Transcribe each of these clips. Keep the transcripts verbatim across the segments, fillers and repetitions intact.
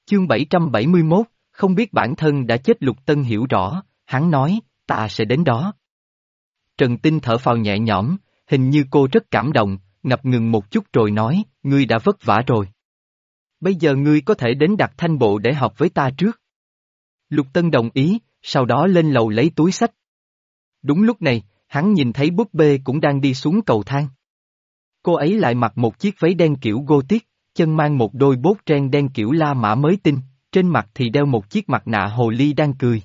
Chương bảy trăm bảy mươi mốt, không biết bản thân đã chết. Lục Tân hiểu rõ, hắn nói, ta sẽ đến đó. Trần Tinh thở phào nhẹ nhõm, hình như cô rất cảm động, ngập ngừng một chút rồi nói, ngươi đã vất vả rồi. Bây giờ ngươi có thể đến đặt thanh bộ để họp với ta trước. Lục Tân đồng ý, sau đó lên lầu lấy túi xách. Đúng lúc này, hắn nhìn thấy búp bê cũng đang đi xuống cầu thang. Cô ấy lại mặc một chiếc váy đen kiểu Gothic, chân mang một đôi bốt ren đen kiểu La Mã mới tinh, trên mặt thì đeo một chiếc mặt nạ hồ ly đang cười.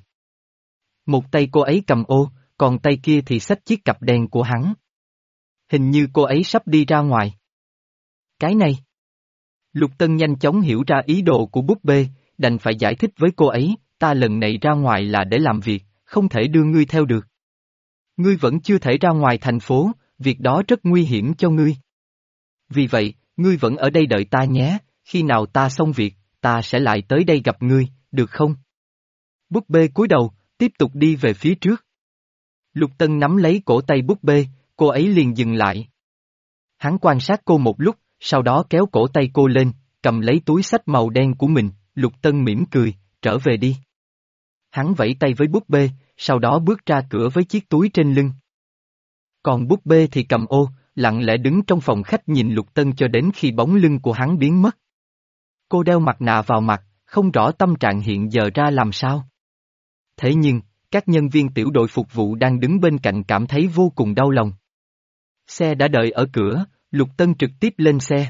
Một tay cô ấy cầm ô, còn tay kia thì xách chiếc cặp đen của hắn. Hình như cô ấy sắp đi ra ngoài. Cái này. Lục Tân nhanh chóng hiểu ra ý đồ của búp bê, đành phải giải thích với cô ấy, ta lần này ra ngoài là để làm việc, không thể đưa ngươi theo được. Ngươi vẫn chưa thể ra ngoài thành phố, việc đó rất nguy hiểm cho ngươi. Vì vậy, ngươi vẫn ở đây đợi ta nhé, khi nào ta xong việc, ta sẽ lại tới đây gặp ngươi, được không? Búp bê cúi đầu, tiếp tục đi về phía trước. Lục Tân nắm lấy cổ tay búp bê, cô ấy liền dừng lại. Hắn quan sát cô một lúc, sau đó kéo cổ tay cô lên, cầm lấy túi xách màu đen của mình, Lục Tân mỉm cười, trở về đi. Hắn vẫy tay với búp bê, sau đó bước ra cửa với chiếc túi trên lưng. Còn búp bê thì cầm ô, lặng lẽ đứng trong phòng khách nhìn Lục Tân cho đến khi bóng lưng của hắn biến mất. Cô đeo mặt nạ vào mặt, không rõ tâm trạng hiện giờ ra làm sao. Thế nhưng, các nhân viên tiểu đội phục vụ đang đứng bên cạnh cảm thấy vô cùng đau lòng. Xe đã đợi ở cửa, Lục Tân trực tiếp lên xe.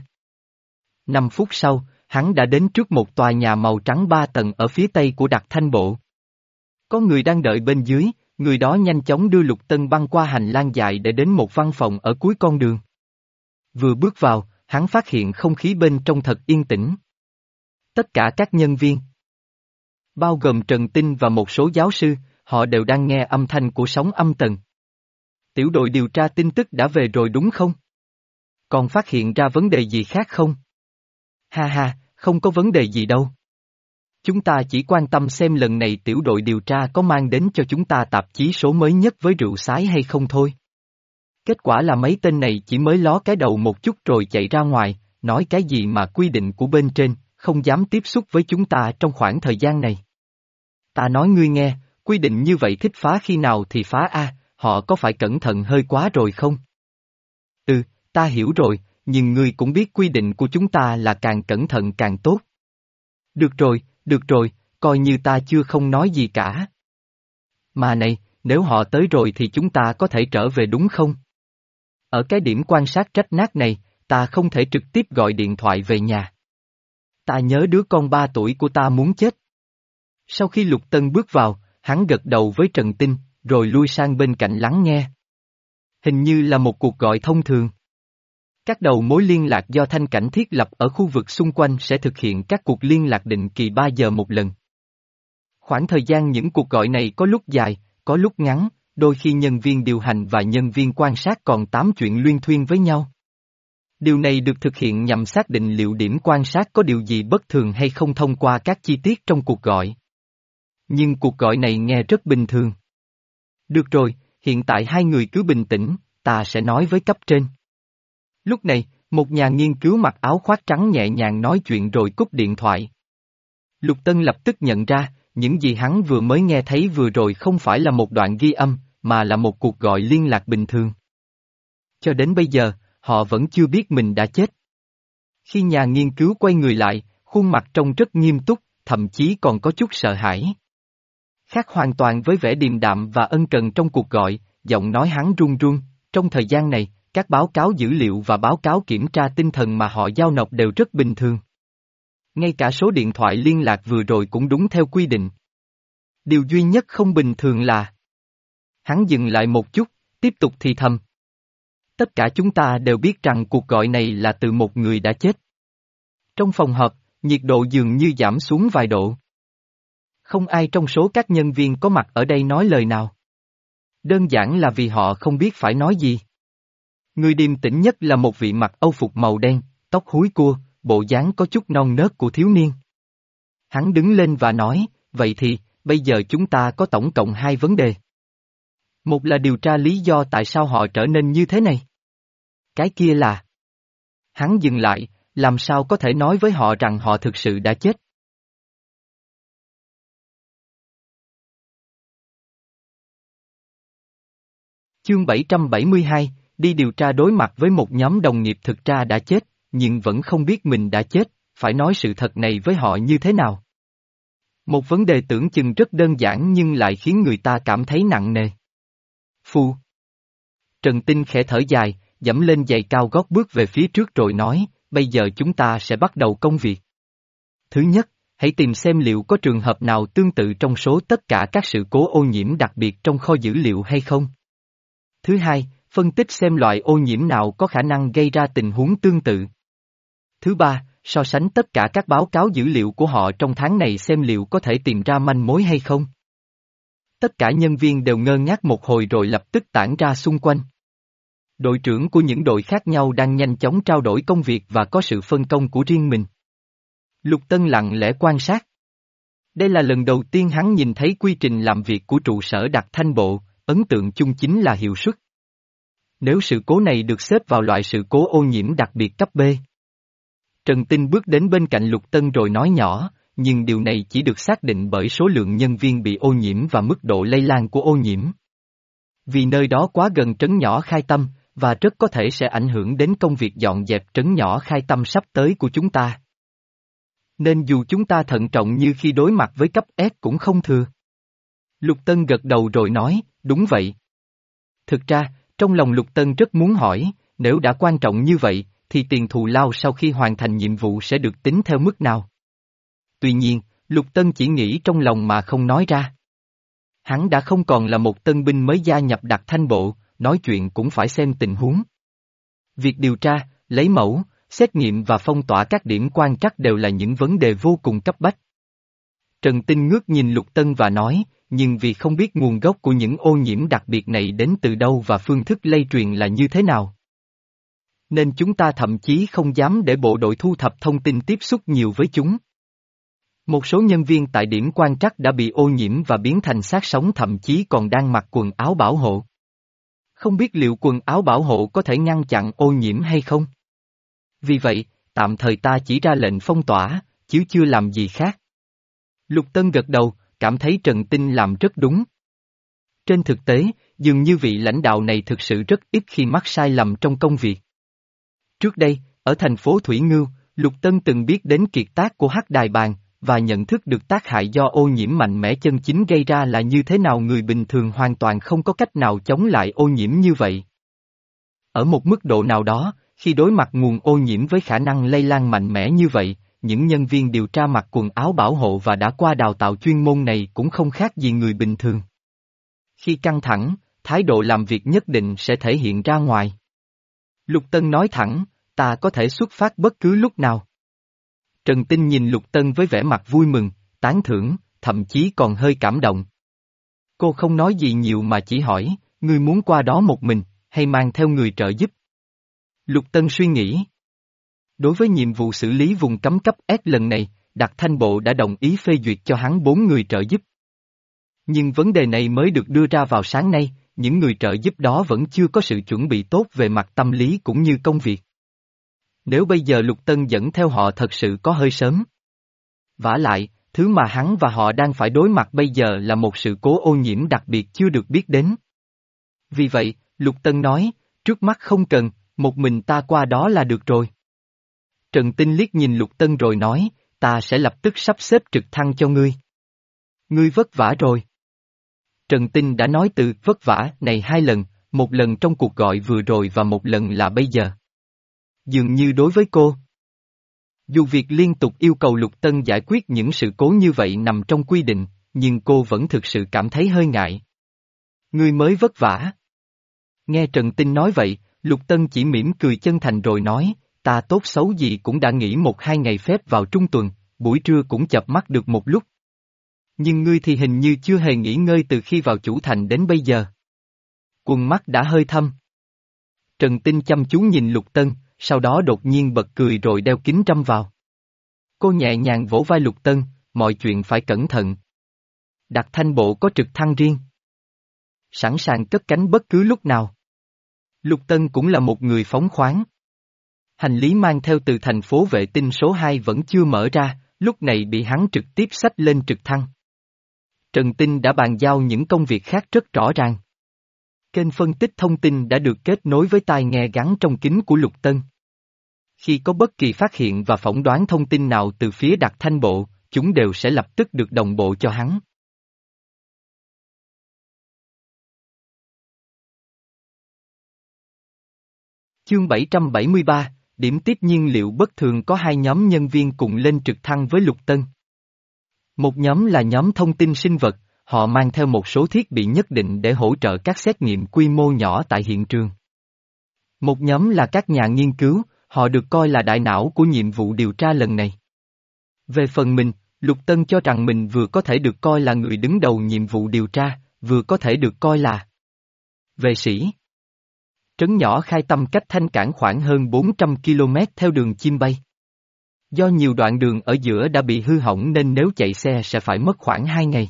Năm phút sau, hắn đã đến trước một tòa nhà màu trắng ba tầng ở phía tây của Đặc Thanh Bộ. Có người đang đợi bên dưới, người đó nhanh chóng đưa Lục Tân băng qua hành lang dài để đến một văn phòng ở cuối con đường. Vừa bước vào, hắn phát hiện không khí bên trong thật yên tĩnh. Tất cả các nhân viên, bao gồm Trần Tinh và một số giáo sư, họ đều đang nghe âm thanh của sóng âm tần. Tiểu đội điều tra tin tức đã về rồi đúng không? Còn phát hiện ra vấn đề gì khác không? Ha ha, không có vấn đề gì đâu. Chúng ta chỉ quan tâm xem lần này tiểu đội điều tra có mang đến cho chúng ta tạp chí số mới nhất với rượu sái hay không thôi. Kết quả là mấy tên này chỉ mới ló cái đầu một chút rồi chạy ra ngoài, nói cái gì mà quy định của bên trên, không dám tiếp xúc với chúng ta trong khoảng thời gian này. Ta nói ngươi nghe, quy định như vậy thích phá khi nào thì phá a, họ có phải cẩn thận hơi quá rồi không? Ừ, ta hiểu rồi, nhưng ngươi cũng biết quy định của chúng ta là càng cẩn thận càng tốt. Được rồi, được rồi, coi như ta chưa không nói gì cả. Mà này, nếu họ tới rồi thì chúng ta có thể trở về đúng không? Ở cái điểm quan sát rách nát này, ta không thể trực tiếp gọi điện thoại về nhà. Ta nhớ đứa con ba tuổi của ta muốn chết. Sau khi Lục Tân bước vào, hắn gật đầu với Trần Tinh, rồi lui sang bên cạnh lắng nghe. Hình như là một cuộc gọi thông thường. Các đầu mối liên lạc do Thanh Cảnh thiết lập ở khu vực xung quanh sẽ thực hiện các cuộc liên lạc định kỳ ba giờ một lần. Khoảng thời gian những cuộc gọi này có lúc dài, có lúc ngắn, đôi khi nhân viên điều hành và nhân viên quan sát còn tám chuyện luyên thuyên với nhau. Điều này được thực hiện nhằm xác định liệu điểm quan sát có điều gì bất thường hay không thông qua các chi tiết trong cuộc gọi. Nhưng cuộc gọi này nghe rất bình thường. Được rồi, hiện tại hai người cứ bình tĩnh, ta sẽ nói với cấp trên. Lúc này, một nhà nghiên cứu mặc áo khoác trắng nhẹ nhàng nói chuyện rồi cúp điện thoại. Lục Tân lập tức nhận ra, những gì hắn vừa mới nghe thấy vừa rồi không phải là một đoạn ghi âm, mà là một cuộc gọi liên lạc bình thường. Cho đến bây giờ, họ vẫn chưa biết mình đã chết. Khi nhà nghiên cứu quay người lại, khuôn mặt trông rất nghiêm túc, thậm chí còn có chút sợ hãi. Khác hoàn toàn với vẻ điềm đạm và ân cần trong cuộc gọi, giọng nói hắn run run, trong thời gian này, các báo cáo dữ liệu và báo cáo kiểm tra tinh thần mà họ giao nộp đều rất bình thường. Ngay cả số điện thoại liên lạc vừa rồi cũng đúng theo quy định. Điều duy nhất không bình thường là... Hắn dừng lại một chút, tiếp tục thì thầm. Tất cả chúng ta đều biết rằng cuộc gọi này là từ một người đã chết. Trong phòng họp, nhiệt độ dường như giảm xuống vài độ. Không ai trong số các nhân viên có mặt ở đây nói lời nào. Đơn giản là vì họ không biết phải nói gì. Người điềm tĩnh nhất là một vị mặc âu phục màu đen, tóc húi cua, bộ dáng có chút non nớt của thiếu niên. Hắn đứng lên và nói, vậy thì, bây giờ chúng ta có tổng cộng hai vấn đề. Một là điều tra lý do tại sao họ trở nên như thế này. Cái kia là... Hắn dừng lại, làm sao có thể nói với họ rằng họ thực sự đã chết. Chương bảy trăm bảy mươi hai, đi điều tra đối mặt với một nhóm đồng nghiệp thực ra đã chết, nhưng vẫn không biết mình đã chết, phải nói sự thật này với họ như thế nào. Một vấn đề tưởng chừng rất đơn giản nhưng lại khiến người ta cảm thấy nặng nề. Phu. Trần Tinh khẽ thở dài, dẫm lên giày cao gót bước về phía trước rồi nói, bây giờ chúng ta sẽ bắt đầu công việc. Thứ nhất, hãy tìm xem liệu có trường hợp nào tương tự trong số tất cả các sự cố ô nhiễm đặc biệt trong kho dữ liệu hay không. Thứ hai, phân tích xem loại ô nhiễm nào có khả năng gây ra tình huống tương tự. Thứ ba, so sánh tất cả các báo cáo dữ liệu của họ trong tháng này xem liệu có thể tìm ra manh mối hay không. Tất cả nhân viên đều ngơ ngác một hồi rồi lập tức tản ra xung quanh. Đội trưởng của những đội khác nhau đang nhanh chóng trao đổi công việc và có sự phân công của riêng mình. Lục Tân lặng lẽ quan sát. Đây là lần đầu tiên hắn nhìn thấy quy trình làm việc của trụ sở Đặc Thanh Bộ, ấn tượng chung chính là hiệu suất. Nếu sự cố này được xếp vào loại sự cố ô nhiễm đặc biệt cấp B. Trần Tinh bước đến bên cạnh Lục Tân rồi nói nhỏ, nhưng điều này chỉ được xác định bởi số lượng nhân viên bị ô nhiễm và mức độ lây lan của ô nhiễm. Vì nơi đó quá gần trấn nhỏ Khai Tâm, và rất có thể sẽ ảnh hưởng đến công việc dọn dẹp trấn nhỏ Khai Tâm sắp tới của chúng ta. Nên dù chúng ta thận trọng như khi đối mặt với cấp S cũng không thừa. Lục Tân gật đầu rồi nói, đúng vậy. Thực ra, trong lòng Lục Tân rất muốn hỏi, nếu đã quan trọng như vậy, thì tiền thù lao sau khi hoàn thành nhiệm vụ sẽ được tính theo mức nào? Tuy nhiên, Lục Tân chỉ nghĩ trong lòng mà không nói ra. Hắn đã không còn là một tân binh mới gia nhập Đặc Thanh Bộ, nói chuyện cũng phải xem tình huống. Việc điều tra, lấy mẫu, xét nghiệm và phong tỏa các điểm quan trắc đều là những vấn đề vô cùng cấp bách. Trần Tinh ngước nhìn Lục Tân và nói, nhưng vì không biết nguồn gốc của những ô nhiễm đặc biệt này đến từ đâu và phương thức lây truyền là như thế nào. Nên chúng ta thậm chí không dám để bộ đội thu thập thông tin tiếp xúc nhiều với chúng. Một số nhân viên tại điểm quan trắc đã bị ô nhiễm và biến thành xác sống thậm chí còn đang mặc quần áo bảo hộ. Không biết liệu quần áo bảo hộ có thể ngăn chặn ô nhiễm hay không? Vì vậy, tạm thời ta chỉ ra lệnh phong tỏa, chứ chưa làm gì khác. Lục Tân gật đầu, cảm thấy Trần Tinh làm rất đúng. Trên thực tế, dường như vị lãnh đạo này thực sự rất ít khi mắc sai lầm trong công việc. Trước đây, ở thành phố Thủy Ngưu, Lục Tân từng biết đến kiệt tác của Hắc Đài Bàn, và nhận thức được tác hại do ô nhiễm mạnh mẽ chân chính gây ra là như thế nào người bình thường hoàn toàn không có cách nào chống lại ô nhiễm như vậy. Ở một mức độ nào đó, khi đối mặt nguồn ô nhiễm với khả năng lây lan mạnh mẽ như vậy, những nhân viên điều tra mặc quần áo bảo hộ và đã qua đào tạo chuyên môn này cũng không khác gì người bình thường. Khi căng thẳng, thái độ làm việc nhất định sẽ thể hiện ra ngoài. Lục Tân nói thẳng, ta có thể xuất phát bất cứ lúc nào. Trần Tinh nhìn Lục Tân với vẻ mặt vui mừng, tán thưởng, thậm chí còn hơi cảm động. Cô không nói gì nhiều mà chỉ hỏi, ngươi muốn qua đó một mình, hay mang theo người trợ giúp? Lục Tân suy nghĩ. Đối với nhiệm vụ xử lý vùng cấm cấp S lần này, Đặc Thanh Bộ đã đồng ý phê duyệt cho hắn bốn người trợ giúp. Nhưng vấn đề này mới được đưa ra vào sáng nay, những người trợ giúp đó vẫn chưa có sự chuẩn bị tốt về mặt tâm lý cũng như công việc. Nếu bây giờ Lục Tân dẫn theo họ thật sự có hơi sớm. Vả lại, thứ mà hắn và họ đang phải đối mặt bây giờ là một sự cố ô nhiễm đặc biệt chưa được biết đến. Vì vậy, Lục Tân nói, trước mắt không cần, một mình ta qua đó là được rồi. Trần Tinh liếc nhìn Lục Tân rồi nói, ta sẽ lập tức sắp xếp trực thăng cho ngươi. Ngươi vất vả rồi. Trần Tinh đã nói từ vất vả này hai lần, một lần trong cuộc gọi vừa rồi và một lần là bây giờ. Dường như đối với cô. Dù việc liên tục yêu cầu Lục Tân giải quyết những sự cố như vậy nằm trong quy định, nhưng cô vẫn thực sự cảm thấy hơi ngại. Ngươi mới vất vả. Nghe Trần Tinh nói vậy, Lục Tân chỉ mỉm cười chân thành rồi nói, ta tốt xấu gì cũng đã nghỉ một hai ngày phép vào trung tuần, buổi trưa cũng chợp mắt được một lúc. Nhưng ngươi thì hình như chưa hề nghỉ ngơi từ khi vào chủ thành đến bây giờ. Quần mắt đã hơi thâm. Trần Tinh chăm chú nhìn Lục Tân, sau đó đột nhiên bật cười rồi đeo kính râm vào. Cô nhẹ nhàng vỗ vai Lục Tân, mọi chuyện phải cẩn thận. Đặc Thanh Bộ có trực thăng riêng. Sẵn sàng cất cánh bất cứ lúc nào. Lục Tân cũng là một người phóng khoáng. Hành lý mang theo từ thành phố vệ tinh số hai vẫn chưa mở ra, lúc này bị hắn trực tiếp xách lên trực thăng. Trần Tinh đã bàn giao những công việc khác rất rõ ràng. Kênh phân tích thông tin đã được kết nối với tai nghe gắn trong kính của Lục Tân. Khi có bất kỳ phát hiện và phỏng đoán thông tin nào từ phía Đặc Thanh Bộ, chúng đều sẽ lập tức được đồng bộ cho hắn. Chương bảy trăm bảy mươi ba, điểm tiếp nhiên liệu bất thường. Có hai nhóm nhân viên cùng lên trực thăng với Lục Tân. Một nhóm là nhóm thông tin sinh vật, họ mang theo một số thiết bị nhất định để hỗ trợ các xét nghiệm quy mô nhỏ tại hiện trường. Một nhóm là các nhà nghiên cứu, họ được coi là đại não của nhiệm vụ điều tra lần này. Về phần mình, Lục Tân cho rằng mình vừa có thể được coi là người đứng đầu nhiệm vụ điều tra, vừa có thể được coi là vệ sĩ. Trấn nhỏ Khai Tâm cách Thanh Cảng khoảng hơn bốn trăm ki lô mét theo đường chim bay. Do nhiều đoạn đường ở giữa đã bị hư hỏng nên nếu chạy xe sẽ phải mất khoảng hai ngày.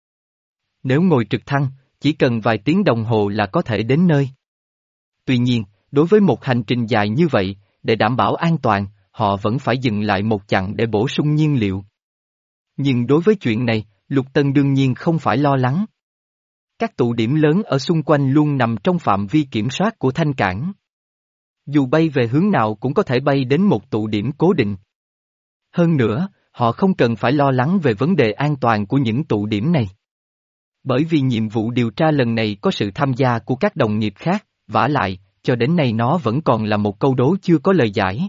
Nếu ngồi trực thăng, chỉ cần vài tiếng đồng hồ là có thể đến nơi. Tuy nhiên, đối với một hành trình dài như vậy, để đảm bảo an toàn, họ vẫn phải dừng lại một chặng để bổ sung nhiên liệu. Nhưng đối với chuyện này, Lục Tân đương nhiên không phải lo lắng. Các tụ điểm lớn ở xung quanh luôn nằm trong phạm vi kiểm soát của Thanh Cảng. Dù bay về hướng nào cũng có thể bay đến một tụ điểm cố định. Hơn nữa, họ không cần phải lo lắng về vấn đề an toàn của những tụ điểm này. Bởi vì nhiệm vụ điều tra lần này có sự tham gia của các đồng nghiệp khác, vả lại, cho đến nay nó vẫn còn là một câu đố chưa có lời giải.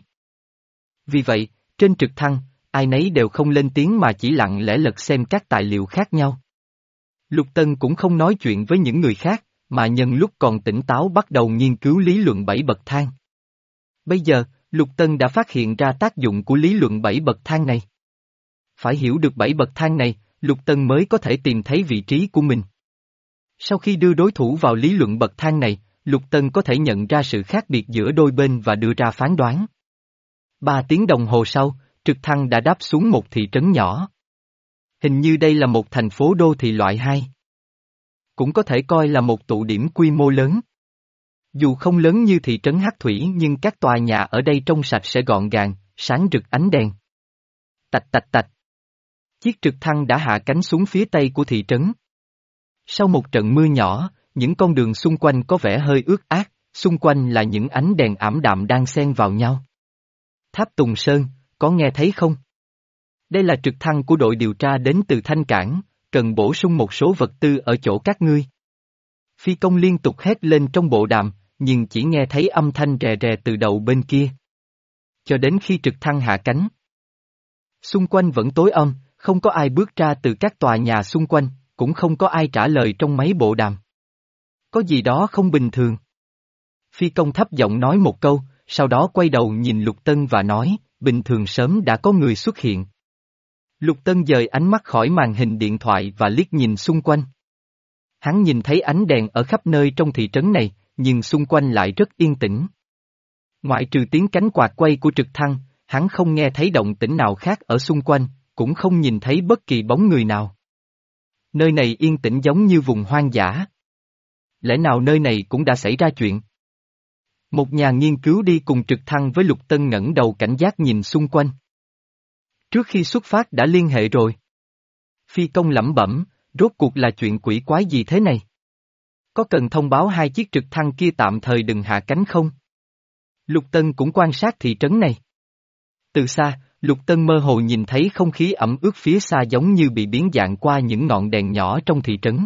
Vì vậy, trên trực thăng, ai nấy đều không lên tiếng mà chỉ lặng lẽ lật xem các tài liệu khác nhau. Lục Tân cũng không nói chuyện với những người khác, mà nhân lúc còn tỉnh táo bắt đầu nghiên cứu lý luận bảy bậc thang. Bây giờ, Lục Tân đã phát hiện ra tác dụng của lý luận bảy bậc thang này. Phải hiểu được bảy bậc thang này, Lục Tân mới có thể tìm thấy vị trí của mình. Sau khi đưa đối thủ vào lý luận bậc thang này, Lục Tân có thể nhận ra sự khác biệt giữa đôi bên và đưa ra phán đoán. Ba tiếng đồng hồ sau, trực thăng đã đáp xuống một thị trấn nhỏ. Hình như đây là một thành phố đô thị loại hai. Cũng có thể coi là một tụ điểm quy mô lớn. Dù không lớn như thị trấn Hắc Thủy nhưng các tòa nhà ở đây trông sạch sẽ gọn gàng, sáng rực ánh đèn. Tạch tạch tạch. Chiếc trực thăng đã hạ cánh xuống phía tây của thị trấn. Sau một trận mưa nhỏ, những con đường xung quanh có vẻ hơi ướt át, xung quanh là những ánh đèn ảm đạm đang xen vào nhau. Tháp Tùng Sơn, có nghe thấy không? Đây là trực thăng của đội điều tra đến từ Thanh Cảng, cần bổ sung một số vật tư ở chỗ các ngươi. Phi công liên tục hét lên trong bộ đàm, nhưng chỉ nghe thấy âm thanh rè rè từ đầu bên kia. Cho đến khi trực thăng hạ cánh. Xung quanh vẫn tối âm, không có ai bước ra từ các tòa nhà xung quanh, cũng không có ai trả lời trong máy bộ đàm. Có gì đó không bình thường. Phi công thấp giọng nói một câu, sau đó quay đầu nhìn Lục Tân và nói, bình thường sớm đã có người xuất hiện. Lục Tân dời ánh mắt khỏi màn hình điện thoại và liếc nhìn xung quanh. Hắn nhìn thấy ánh đèn ở khắp nơi trong thị trấn này, nhưng xung quanh lại rất yên tĩnh. Ngoại trừ tiếng cánh quạt quay của trực thăng, hắn không nghe thấy động tĩnh nào khác ở xung quanh, cũng không nhìn thấy bất kỳ bóng người nào. Nơi này yên tĩnh giống như vùng hoang dã. Lẽ nào nơi này cũng đã xảy ra chuyện? Một nhà nghiên cứu đi cùng trực thăng với Lục Tân ngẩng đầu cảnh giác nhìn xung quanh. Trước khi xuất phát đã liên hệ rồi. Phi công lẩm bẩm, rốt cuộc là chuyện quỷ quái gì thế này? Có cần thông báo hai chiếc trực thăng kia tạm thời đừng hạ cánh không? Lục Tân cũng quan sát thị trấn này. Từ xa, Lục Tân mơ hồ nhìn thấy không khí ẩm ướt phía xa giống như bị biến dạng qua những ngọn đèn nhỏ trong thị trấn.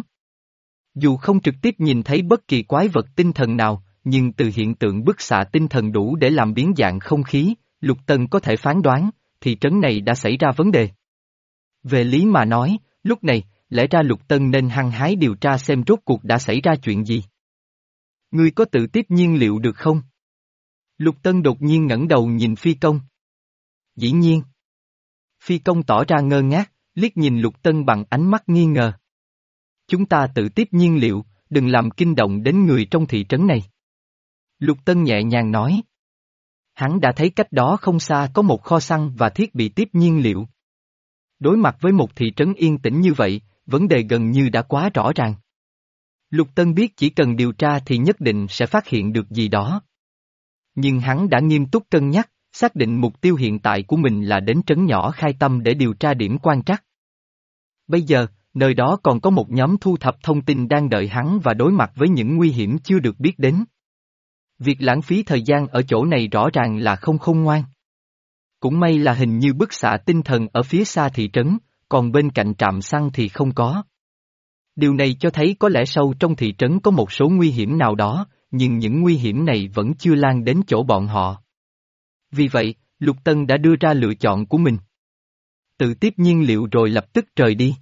Dù không trực tiếp nhìn thấy bất kỳ quái vật tinh thần nào, nhưng từ hiện tượng bức xạ tinh thần đủ để làm biến dạng không khí, Lục Tân có thể phán đoán, thị trấn này đã xảy ra vấn đề. Về lý mà nói, lúc này, lẽ ra Lục Tân nên hăng hái điều tra xem rốt cuộc đã xảy ra chuyện gì. Ngươi có tự tiếp nhiên liệu được không? Lục Tân đột nhiên ngẩng đầu nhìn Phi công. Dĩ nhiên. Phi công tỏ ra ngơ ngác, liếc nhìn Lục Tân bằng ánh mắt nghi ngờ. Chúng ta tự tiếp nhiên liệu, đừng làm kinh động đến người trong thị trấn này. Lục Tân nhẹ nhàng nói. Hắn đã thấy cách đó không xa có một kho xăng và thiết bị tiếp nhiên liệu. Đối mặt với một thị trấn yên tĩnh như vậy, vấn đề gần như đã quá rõ ràng. Lục Tân biết chỉ cần điều tra thì nhất định sẽ phát hiện được gì đó. Nhưng hắn đã nghiêm túc cân nhắc, xác định mục tiêu hiện tại của mình là đến trấn nhỏ Khai Tâm để điều tra điểm quan trắc. Bây giờ, nơi đó còn có một nhóm thu thập thông tin đang đợi hắn và đối mặt với những nguy hiểm chưa được biết đến. Việc lãng phí thời gian ở chỗ này rõ ràng là không khôn ngoan. Cũng may là hình như bức xạ tinh thần ở phía xa thị trấn, còn bên cạnh trạm xăng thì không có. Điều này cho thấy có lẽ sâu trong thị trấn có một số nguy hiểm nào đó, nhưng những nguy hiểm này vẫn chưa lan đến chỗ bọn họ. Vì vậy, Lục Tân đã đưa ra lựa chọn của mình. Tự tiếp nhiên liệu rồi lập tức rời đi.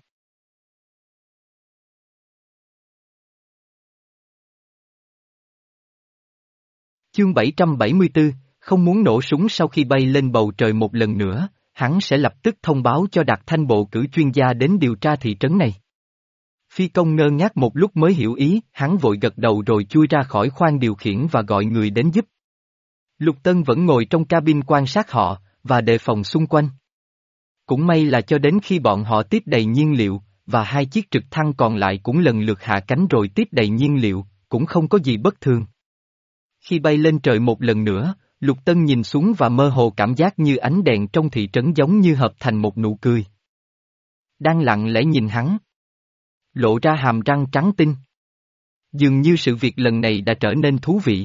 Chương bảy trăm bảy mươi tư, không muốn nổ súng. Sau khi bay lên bầu trời một lần nữa, hắn sẽ lập tức thông báo cho Đạt Thanh bộ cử chuyên gia đến điều tra thị trấn này. Phi công ngơ ngác một lúc mới hiểu ý, hắn vội gật đầu rồi chui ra khỏi khoang điều khiển và gọi người đến giúp. Lục Tân vẫn ngồi trong cabin quan sát họ, và đề phòng xung quanh. Cũng may là cho đến khi bọn họ tiếp đầy nhiên liệu, và hai chiếc trực thăng còn lại cũng lần lượt hạ cánh rồi tiếp đầy nhiên liệu, cũng không có gì bất thường. Khi bay lên trời một lần nữa, Lục Tân nhìn xuống và mơ hồ cảm giác như ánh đèn trong thị trấn giống như hợp thành một nụ cười. Đang lặng lẽ nhìn hắn. Lộ ra hàm răng trắng tinh. Dường như sự việc lần này đã trở nên thú vị.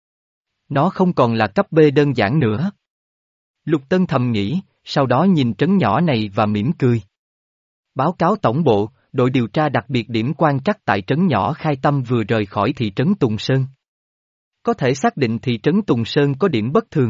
Nó không còn là cấp B đơn giản nữa. Lục Tân thầm nghĩ, sau đó nhìn trấn nhỏ này và mỉm cười. Báo cáo tổng bộ, đội điều tra đặc biệt điểm quan trắc tại trấn nhỏ Khai Tâm vừa rời khỏi thị trấn Tùng Sơn. Có thể xác định thị trấn Tùng Sơn có điểm bất thường.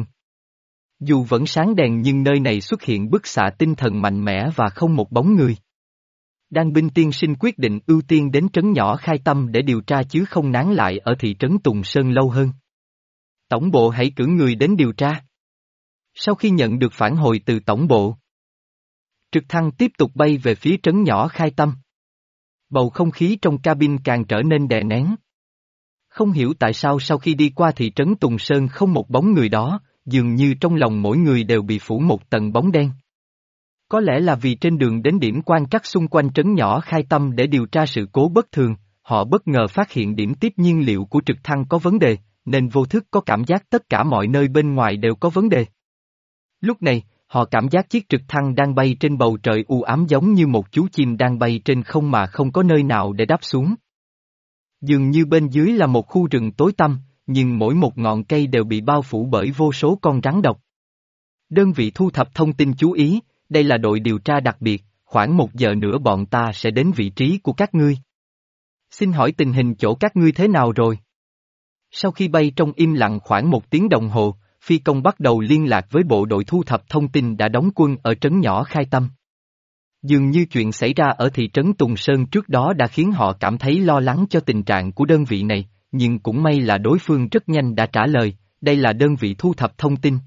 Dù vẫn sáng đèn nhưng nơi này xuất hiện bức xạ tinh thần mạnh mẽ và không một bóng người. Đan binh tiên sinh quyết định ưu tiên đến trấn nhỏ Khai Tâm để điều tra chứ không nán lại ở thị trấn Tùng Sơn lâu hơn. Tổng bộ hãy cử người đến điều tra. Sau khi nhận được phản hồi từ tổng bộ, trực thăng tiếp tục bay về phía trấn nhỏ Khai Tâm. Bầu không khí trong cabin càng trở nên đè nén. Không hiểu tại sao sau khi đi qua thị trấn Tùng Sơn không một bóng người đó, dường như trong lòng mỗi người đều bị phủ một tầng bóng đen. Có lẽ là vì trên đường đến điểm quan trắc xung quanh trấn nhỏ Khai Tâm để điều tra sự cố bất thường, họ bất ngờ phát hiện điểm tiếp nhiên liệu của trực thăng có vấn đề, nên vô thức có cảm giác tất cả mọi nơi bên ngoài đều có vấn đề. Lúc này, họ cảm giác chiếc trực thăng đang bay trên bầu trời u ám giống như một chú chim đang bay trên không mà không có nơi nào để đáp xuống. Dường như bên dưới là một khu rừng tối tăm, nhưng mỗi một ngọn cây đều bị bao phủ bởi vô số con rắn độc. Đơn vị thu thập thông tin chú ý, đây là đội điều tra đặc biệt, khoảng một giờ nữa bọn ta sẽ đến vị trí của các ngươi. Xin hỏi tình hình chỗ các ngươi thế nào rồi? Sau khi bay trong im lặng khoảng một tiếng đồng hồ, phi công bắt đầu liên lạc với bộ đội thu thập thông tin đã đóng quân ở trấn nhỏ Khai Tâm. Dường như chuyện xảy ra ở thị trấn Tùng Sơn trước đó đã khiến họ cảm thấy lo lắng cho tình trạng của đơn vị này, nhưng cũng may là đối phương rất nhanh đã trả lời, đây là đơn vị thu thập thông tin.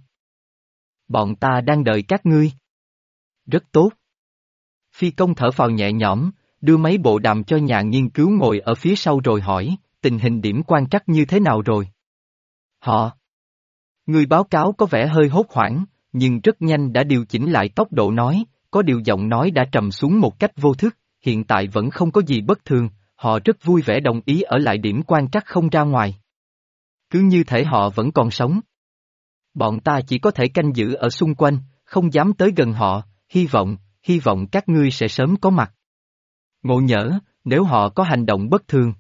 Bọn ta đang đợi các ngươi. Rất tốt. Phi công thở phào nhẹ nhõm, đưa mấy bộ đàm cho nhà nghiên cứu ngồi ở phía sau rồi hỏi, tình hình điểm quan trắc như thế nào rồi? Họ. Người báo cáo có vẻ hơi hốt hoảng, nhưng rất nhanh đã điều chỉnh lại tốc độ nói, có điều giọng nói đã trầm xuống một cách vô thức, hiện tại vẫn không có gì bất thường, họ rất vui vẻ đồng ý ở lại điểm quan trắc không ra ngoài. Cứ như thể họ vẫn còn sống. Bọn ta chỉ có thể canh giữ ở xung quanh, không dám tới gần họ, hy vọng, hy vọng các ngươi sẽ sớm có mặt. Ngộ nhỡ, nếu họ có hành động bất thường.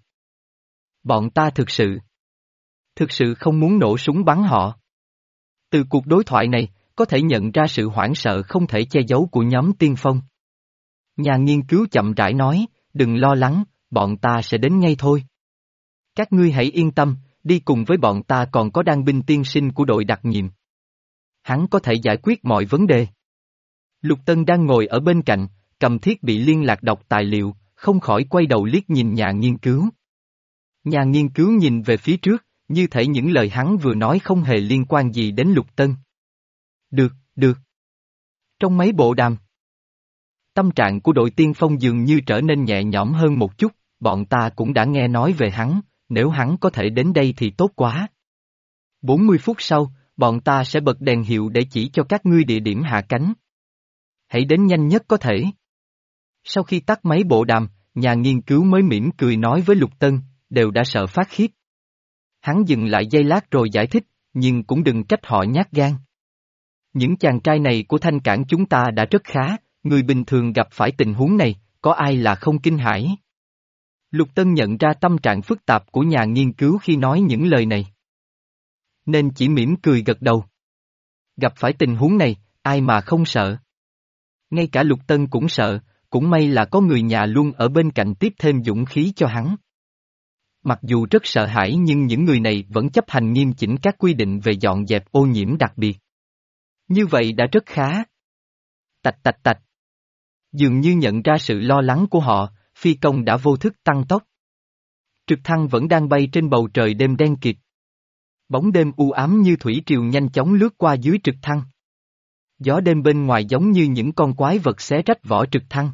Bọn ta thực sự, thực sự không muốn nổ súng bắn họ. Từ cuộc đối thoại này, có thể nhận ra sự hoảng sợ không thể che giấu của nhóm tiên phong. Nhà nghiên cứu chậm rãi nói, đừng lo lắng, bọn ta sẽ đến ngay thôi. Các ngươi hãy yên tâm, đi cùng với bọn ta còn có đan binh tiên sinh của đội đặc nhiệm. Hắn có thể giải quyết mọi vấn đề. Lục Tân đang ngồi ở bên cạnh, cầm thiết bị liên lạc đọc tài liệu, không khỏi quay đầu liếc nhìn nhà nghiên cứu. Nhà nghiên cứu nhìn về phía trước, như thể những lời hắn vừa nói không hề liên quan gì đến Lục Tân. Được, được. Trong mấy bộ đàm, tâm trạng của đội tiên phong dường như trở nên nhẹ nhõm hơn một chút, bọn ta cũng đã nghe nói về hắn, nếu hắn có thể đến đây thì tốt quá. bốn mươi phút sau, bọn ta sẽ bật đèn hiệu để chỉ cho các ngươi địa điểm hạ cánh. Hãy đến nhanh nhất có thể. Sau khi tắt mấy bộ đàm, nhà nghiên cứu mới mỉm cười nói với Lục Tân, đều đã sợ phát khiếp. Hắn dừng lại giây lát rồi giải thích, nhưng cũng đừng trách họ nhát gan. Những chàng trai này của thanh cảng chúng ta đã rất khá, người bình thường gặp phải tình huống này, có ai là không kinh hãi? Lục Tân nhận ra tâm trạng phức tạp của nhà nghiên cứu khi nói những lời này. Nên chỉ mỉm cười gật đầu. Gặp phải tình huống này, ai mà không sợ? Ngay cả Lục Tân cũng sợ, cũng may là có người nhà luôn ở bên cạnh tiếp thêm dũng khí cho hắn. Mặc dù rất sợ hãi nhưng những người này vẫn chấp hành nghiêm chỉnh các quy định về dọn dẹp ô nhiễm đặc biệt. Như vậy đã rất khá. Tạch tạch tạch. Dường như nhận ra sự lo lắng của họ, phi công đã vô thức tăng tốc. Trực thăng vẫn đang bay trên bầu trời đêm đen kịt. Bóng đêm u ám như thủy triều nhanh chóng lướt qua dưới trực thăng. Gió đêm bên ngoài giống như những con quái vật xé rách vỏ trực thăng.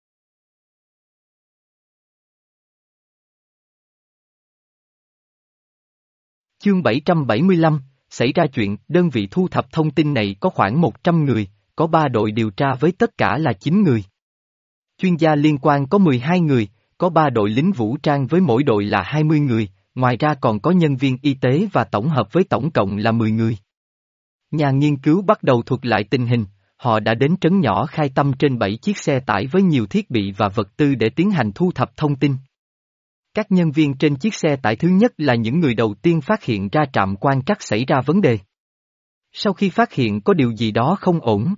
Chương bảy trăm bảy mươi lăm, xảy ra chuyện, đơn vị thu thập thông tin này có khoảng một trăm người, có ba đội điều tra với tất cả là chín người. Chuyên gia liên quan có mười hai người, có ba đội lính vũ trang với mỗi đội là hai mươi người, ngoài ra còn có nhân viên y tế và tổng hợp với tổng cộng là mười người. Nhà nghiên cứu bắt đầu thuật lại tình hình, họ đã đến trấn nhỏ Khai Tâm trên bảy chiếc xe tải với nhiều thiết bị và vật tư để tiến hành thu thập thông tin. Các nhân viên trên chiếc xe tải thứ nhất là những người đầu tiên phát hiện ra trạm quan trắc xảy ra vấn đề. Sau khi phát hiện có điều gì đó không ổn,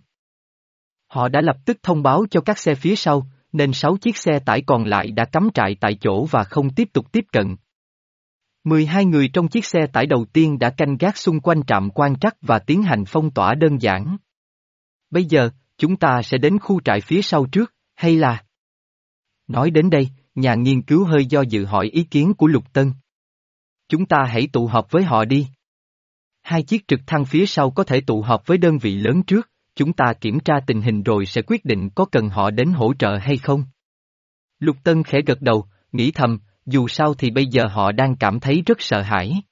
họ đã lập tức thông báo cho các xe phía sau, nên sáu chiếc xe tải còn lại đã cắm trại tại chỗ và không tiếp tục tiếp cận. mười hai người trong chiếc xe tải đầu tiên đã canh gác xung quanh trạm quan trắc và tiến hành phong tỏa đơn giản. Bây giờ, chúng ta sẽ đến khu trại phía sau trước, hay là... Nói đến đây, nhà nghiên cứu hơi do dự hỏi ý kiến của Lục Tân. Chúng ta hãy tụ họp với họ đi. Hai chiếc trực thăng phía sau có thể tụ họp với đơn vị lớn trước, chúng ta kiểm tra tình hình rồi sẽ quyết định có cần họ đến hỗ trợ hay không. Lục Tân khẽ gật đầu, nghĩ thầm, dù sao thì bây giờ họ đang cảm thấy rất sợ hãi.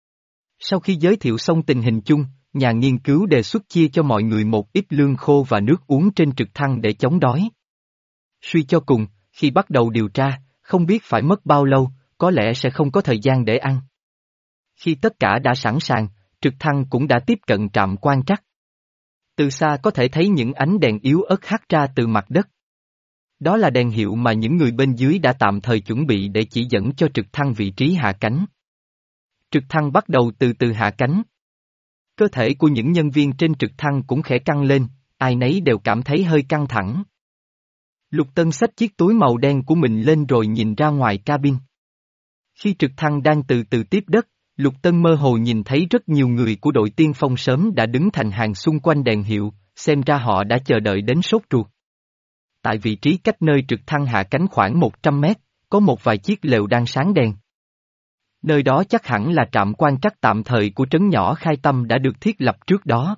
Sau khi giới thiệu xong tình hình chung, nhà nghiên cứu đề xuất chia cho mọi người một ít lương khô và nước uống trên trực thăng để chống đói. Suy cho cùng, khi bắt đầu điều tra, không biết phải mất bao lâu, có lẽ sẽ không có thời gian để ăn. Khi tất cả đã sẵn sàng, trực thăng cũng đã tiếp cận trạm quan trắc. Từ xa có thể thấy những ánh đèn yếu ớt hắt ra từ mặt đất. Đó là đèn hiệu mà những người bên dưới đã tạm thời chuẩn bị để chỉ dẫn cho trực thăng vị trí hạ cánh. Trực thăng bắt đầu từ từ hạ cánh. Cơ thể của những nhân viên trên trực thăng cũng khẽ căng lên, ai nấy đều cảm thấy hơi căng thẳng. Lục Tân xách chiếc túi màu đen của mình lên rồi nhìn ra ngoài cabin. Khi trực thăng đang từ từ tiếp đất, Lục Tân mơ hồ nhìn thấy rất nhiều người của đội tiên phong sớm đã đứng thành hàng xung quanh đèn hiệu, xem ra họ đã chờ đợi đến sốt ruột. Tại vị trí cách nơi trực thăng hạ cánh khoảng một trăm mét, có một vài chiếc lều đang sáng đèn. Nơi đó chắc hẳn là trạm quan trắc tạm thời của trấn nhỏ Khai Tâm đã được thiết lập trước đó.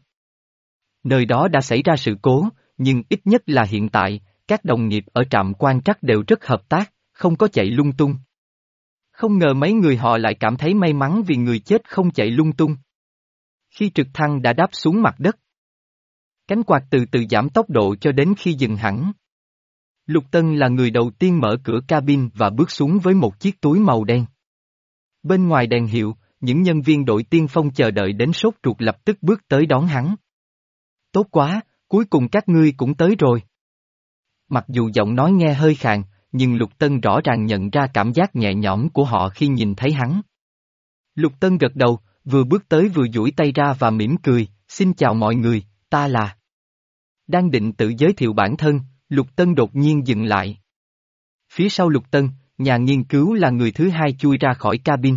Nơi đó đã xảy ra sự cố, nhưng ít nhất là hiện tại, các đồng nghiệp ở trạm quan trắc đều rất hợp tác, không có chạy lung tung. Không ngờ mấy người họ lại cảm thấy may mắn vì người chết không chạy lung tung. Khi trực thăng đã đáp xuống mặt đất, cánh quạt từ từ giảm tốc độ cho đến khi dừng hẳn. Lục Tân là người đầu tiên mở cửa cabin và bước xuống với một chiếc túi màu đen. Bên ngoài đèn hiệu, những nhân viên đội tiên phong chờ đợi đến sốt ruột lập tức bước tới đón hắn. Tốt quá, cuối cùng các ngươi cũng tới rồi. Mặc dù giọng nói nghe hơi khàn, nhưng Lục Tân rõ ràng nhận ra cảm giác nhẹ nhõm của họ khi nhìn thấy hắn. Lục Tân gật đầu, vừa bước tới vừa duỗi tay ra và mỉm cười, xin chào mọi người, ta là... Đang định tự giới thiệu bản thân, Lục Tân đột nhiên dừng lại. Phía sau Lục Tân, nhà nghiên cứu là người thứ hai chui ra khỏi cabin.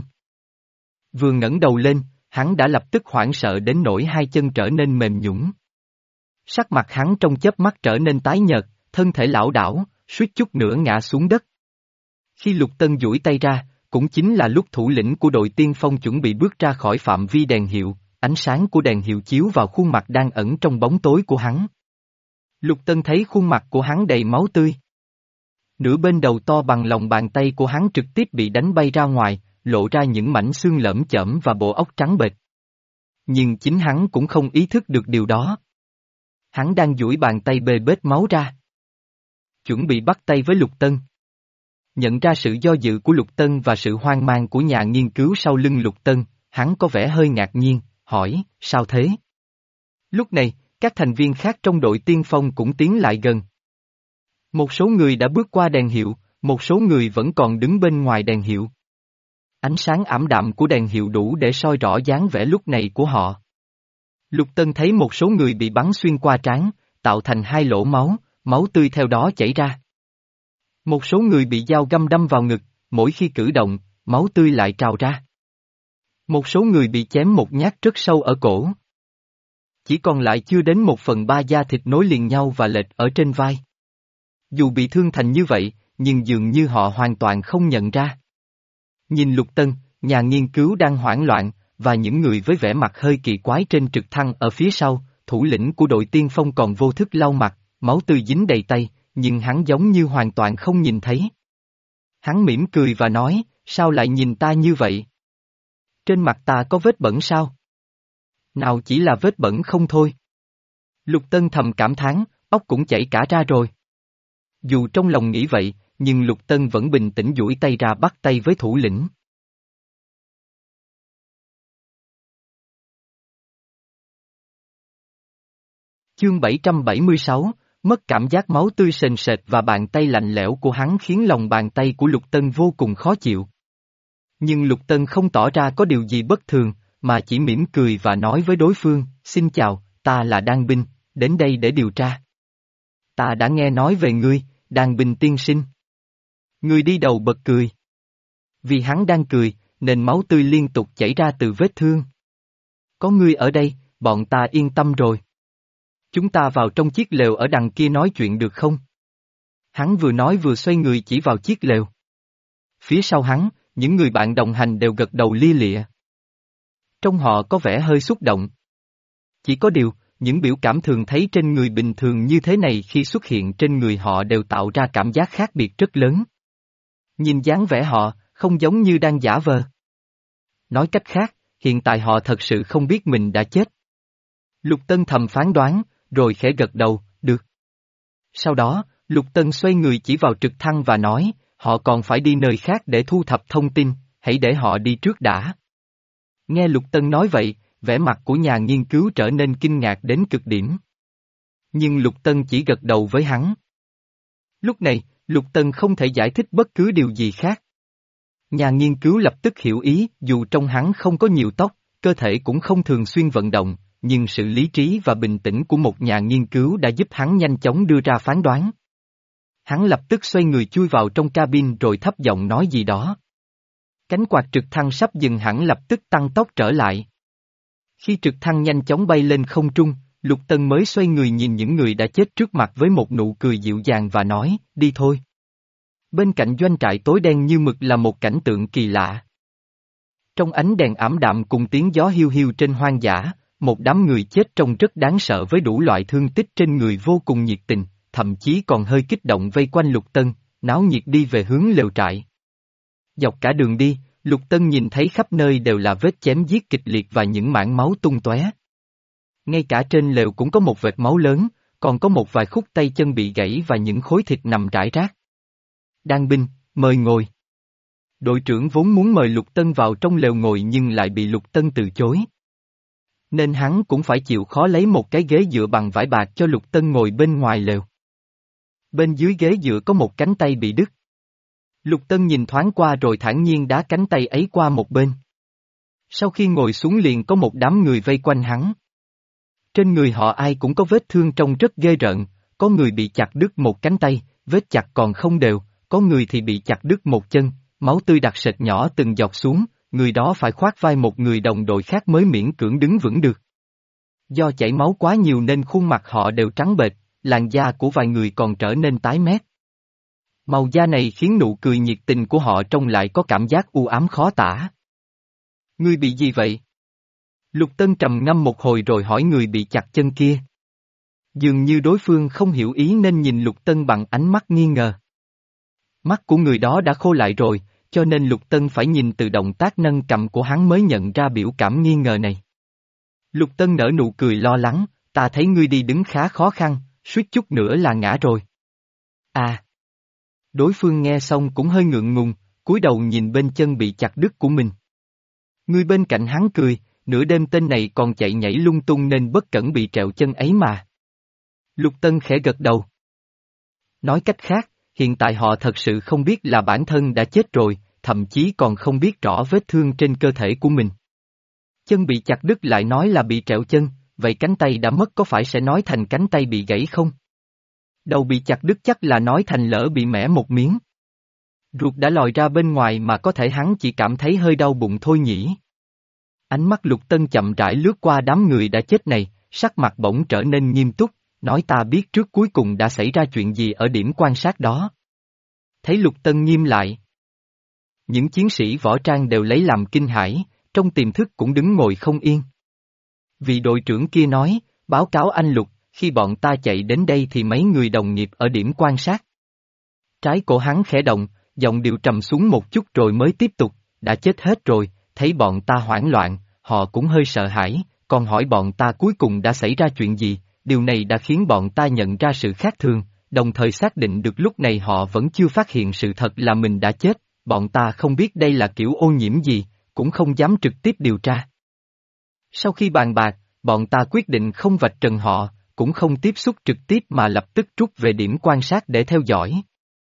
Vừa ngẩng đầu lên, hắn đã lập tức hoảng sợ đến nỗi hai chân trở nên mềm nhũn. Sắc mặt hắn trong chớp mắt trở nên tái nhợt, thân thể lảo đảo, suýt chút nữa ngã xuống đất. Khi Lục Tân duỗi tay ra, cũng chính là lúc thủ lĩnh của đội tiên phong chuẩn bị bước ra khỏi phạm vi đèn hiệu, ánh sáng của đèn hiệu chiếu vào khuôn mặt đang ẩn trong bóng tối của hắn. Lục Tân thấy khuôn mặt của hắn đầy máu tươi. Nửa bên đầu to bằng lòng bàn tay của hắn trực tiếp bị đánh bay ra ngoài, lộ ra những mảnh xương lởm chởm và bộ óc trắng bệch. Nhưng chính hắn cũng không ý thức được điều đó. Hắn đang duỗi bàn tay bê bết máu ra, chuẩn bị bắt tay với Lục Tân. Nhận ra sự do dự của Lục Tân và sự hoang mang của nhà nghiên cứu sau lưng Lục Tân, hắn có vẻ hơi ngạc nhiên, hỏi, sao thế? Lúc này, các thành viên khác trong đội tiên phong cũng tiến lại gần. Một số người đã bước qua đèn hiệu, một số người vẫn còn đứng bên ngoài đèn hiệu. Ánh sáng ảm đạm của đèn hiệu đủ để soi rõ dáng vẻ lúc này của họ. Lục Tân thấy một số người bị bắn xuyên qua trán, tạo thành hai lỗ máu, máu tươi theo đó chảy ra. Một số người bị dao găm đâm vào ngực, mỗi khi cử động, máu tươi lại trào ra. Một số người bị chém một nhát rất sâu ở cổ. Chỉ còn lại chưa đến một phần ba da thịt nối liền nhau và lệch ở trên vai. Dù bị thương thành như vậy, nhưng dường như họ hoàn toàn không nhận ra. Nhìn Lục Tân, nhà nghiên cứu đang hoảng loạn, và những người với vẻ mặt hơi kỳ quái trên trực thăng ở phía sau, thủ lĩnh của đội tiên phong còn vô thức lau mặt, máu tươi dính đầy tay, nhưng hắn giống như hoàn toàn không nhìn thấy. Hắn mỉm cười và nói, sao lại nhìn ta như vậy? Trên mặt ta có vết bẩn sao? Nào chỉ là vết bẩn không thôi. Lục Tân thầm cảm thán, óc cũng chảy cả ra rồi. Dù trong lòng nghĩ vậy, nhưng Lục Tân vẫn bình tĩnh duỗi tay ra bắt tay với thủ lĩnh. Chương bảy trăm bảy mươi sáu, mất cảm giác máu tươi sền sệt và bàn tay lạnh lẽo của hắn khiến lòng bàn tay của Lục Tân vô cùng khó chịu. Nhưng Lục Tân không tỏ ra có điều gì bất thường, mà chỉ mỉm cười và nói với đối phương, xin chào, ta là Đan Binh, đến đây để điều tra. Ta đã nghe nói về ngươi, Đan Binh tiên sinh. Ngươi đi đầu bật cười. Vì hắn đang cười, nên máu tươi liên tục chảy ra từ vết thương. Có ngươi ở đây, bọn ta yên tâm rồi. Chúng ta vào trong chiếc lều ở đằng kia nói chuyện được không? Hắn vừa nói vừa xoay người chỉ vào chiếc lều. Phía sau hắn, những người bạn đồng hành đều gật đầu lia lịa. Trong họ có vẻ hơi xúc động. Chỉ có điều, những biểu cảm thường thấy trên người bình thường như thế này khi xuất hiện trên người họ đều tạo ra cảm giác khác biệt rất lớn. Nhìn dáng vẻ họ, không giống như đang giả vờ. Nói cách khác, hiện tại họ thật sự không biết mình đã chết. Lục Tân thầm phán đoán, rồi khẽ gật đầu, được. Sau đó, Lục Tân xoay người chỉ vào trực thăng và nói, họ còn phải đi nơi khác để thu thập thông tin, hãy để họ đi trước đã. Nghe Lục Tân nói vậy, vẻ mặt của nhà nghiên cứu trở nên kinh ngạc đến cực điểm. Nhưng Lục Tân chỉ gật đầu với hắn. Lúc này, Lục Tân không thể giải thích bất cứ điều gì khác. Nhà nghiên cứu lập tức hiểu ý, dù trong hắn không có nhiều tóc, cơ thể cũng không thường xuyên vận động, nhưng sự lý trí và bình tĩnh của một nhà nghiên cứu đã giúp hắn nhanh chóng đưa ra phán đoán. Hắn lập tức xoay người chui vào trong cabin rồi thấp giọng nói gì đó. Cánh quạt trực thăng sắp dừng hẳn lập tức tăng tốc trở lại. Khi trực thăng nhanh chóng bay lên không trung, Lục Tân mới xoay người nhìn những người đã chết trước mặt với một nụ cười dịu dàng và nói, đi thôi. Bên cạnh doanh trại tối đen như mực là một cảnh tượng kỳ lạ. Trong ánh đèn ảm đạm cùng tiếng gió hiu hiu trên hoang dã, một đám người chết trông rất đáng sợ với đủ loại thương tích trên người vô cùng nhiệt tình, thậm chí còn hơi kích động vây quanh Lục Tân, náo nhiệt đi về hướng lều trại. Dọc cả đường đi, Lục Tân nhìn thấy khắp nơi đều là vết chém giết kịch liệt và những mảng máu tung tóe. Ngay cả trên lều cũng có một vệt máu lớn, còn có một vài khúc tay chân bị gãy và những khối thịt nằm rải rác. Đan Binh, mời ngồi. Đội trưởng vốn muốn mời Lục Tân vào trong lều ngồi nhưng lại bị Lục Tân từ chối. Nên hắn cũng phải chịu khó lấy một cái ghế dựa bằng vải bạc cho Lục Tân ngồi bên ngoài lều. Bên dưới ghế dựa có một cánh tay bị đứt. Lục Tân nhìn thoáng qua rồi thản nhiên đá cánh tay ấy qua một bên. Sau khi ngồi xuống liền có một đám người vây quanh hắn. Trên người họ ai cũng có vết thương trông rất ghê rợn, có người bị chặt đứt một cánh tay, vết chặt còn không đều, có người thì bị chặt đứt một chân, máu tươi đặc sệt nhỏ từng giọt xuống, người đó phải khoác vai một người đồng đội khác mới miễn cưỡng đứng vững được. Do chảy máu quá nhiều nên khuôn mặt họ đều trắng bệch, làn da của vài người còn trở nên tái mét. Màu da này khiến nụ cười nhiệt tình của họ trông lại có cảm giác u ám khó tả. Ngươi bị gì vậy? Lục Tân trầm ngâm một hồi rồi hỏi người bị chặt chân kia. Dường như đối phương không hiểu ý nên nhìn Lục Tân bằng ánh mắt nghi ngờ. Mắt của người đó đã khô lại rồi, cho nên Lục Tân phải nhìn từ động tác nâng cầm của hắn mới nhận ra biểu cảm nghi ngờ này. Lục Tân nở nụ cười lo lắng, ta thấy ngươi đi đứng khá khó khăn, suýt chút nữa là ngã rồi. À! Đối phương nghe xong cũng hơi ngượng ngùng, cúi đầu nhìn bên chân bị chặt đứt của mình. Người bên cạnh hắn cười, nửa đêm tên này còn chạy nhảy lung tung nên bất cẩn bị trẹo chân ấy mà. Lục Tân khẽ gật đầu. Nói cách khác, hiện tại họ thật sự không biết là bản thân đã chết rồi, thậm chí còn không biết rõ vết thương trên cơ thể của mình. Chân bị chặt đứt lại nói là bị trẹo chân, vậy cánh tay đã mất có phải sẽ nói thành cánh tay bị gãy không? Đầu bị chặt đứt chắc là nói thành lỡ bị mẻ một miếng. Ruột đã lòi ra bên ngoài mà có thể hắn chỉ cảm thấy hơi đau bụng thôi nhỉ. Ánh mắt Lục Tân chậm rãi lướt qua đám người đã chết này, sắc mặt bỗng trở nên nghiêm túc, nói ta biết trước cuối cùng đã xảy ra chuyện gì ở điểm quan sát đó. Thấy Lục Tân nghiêm lại. Những chiến sĩ võ trang đều lấy làm kinh hãi, trong tiềm thức cũng đứng ngồi không yên. Vị đội trưởng kia nói, báo cáo anh Lục, khi bọn ta chạy đến đây thì mấy người đồng nghiệp ở điểm quan sát. Trái cổ hắn khẽ động, giọng điệu trầm xuống một chút rồi mới tiếp tục, đã chết hết rồi, thấy bọn ta hoảng loạn, họ cũng hơi sợ hãi, còn hỏi bọn ta cuối cùng đã xảy ra chuyện gì, điều này đã khiến bọn ta nhận ra sự khác thường, đồng thời xác định được lúc này họ vẫn chưa phát hiện sự thật là mình đã chết, bọn ta không biết đây là kiểu ô nhiễm gì, cũng không dám trực tiếp điều tra. Sau khi bàn bạc, bọn ta quyết định không vạch trần họ, cũng không tiếp xúc trực tiếp mà lập tức rút về điểm quan sát để theo dõi.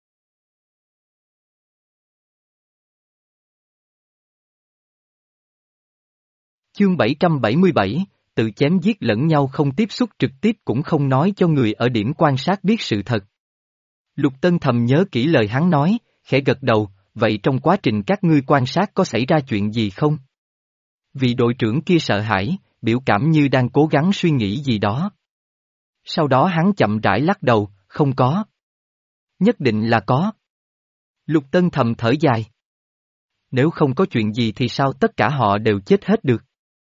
Chương bảy trăm bảy mươi bảy, tự chém giết lẫn nhau không tiếp xúc trực tiếp cũng không nói cho người ở điểm quan sát biết sự thật. Lục Tân thầm nhớ kỹ lời hắn nói, khẽ gật đầu, vậy trong quá trình các ngươi quan sát có xảy ra chuyện gì không? Vị đội trưởng kia sợ hãi, biểu cảm như đang cố gắng suy nghĩ gì đó. Sau đó hắn chậm rãi lắc đầu, không có. Nhất định là có. Lục Tân thầm thở dài. Nếu không có chuyện gì thì sao tất cả họ đều chết hết được?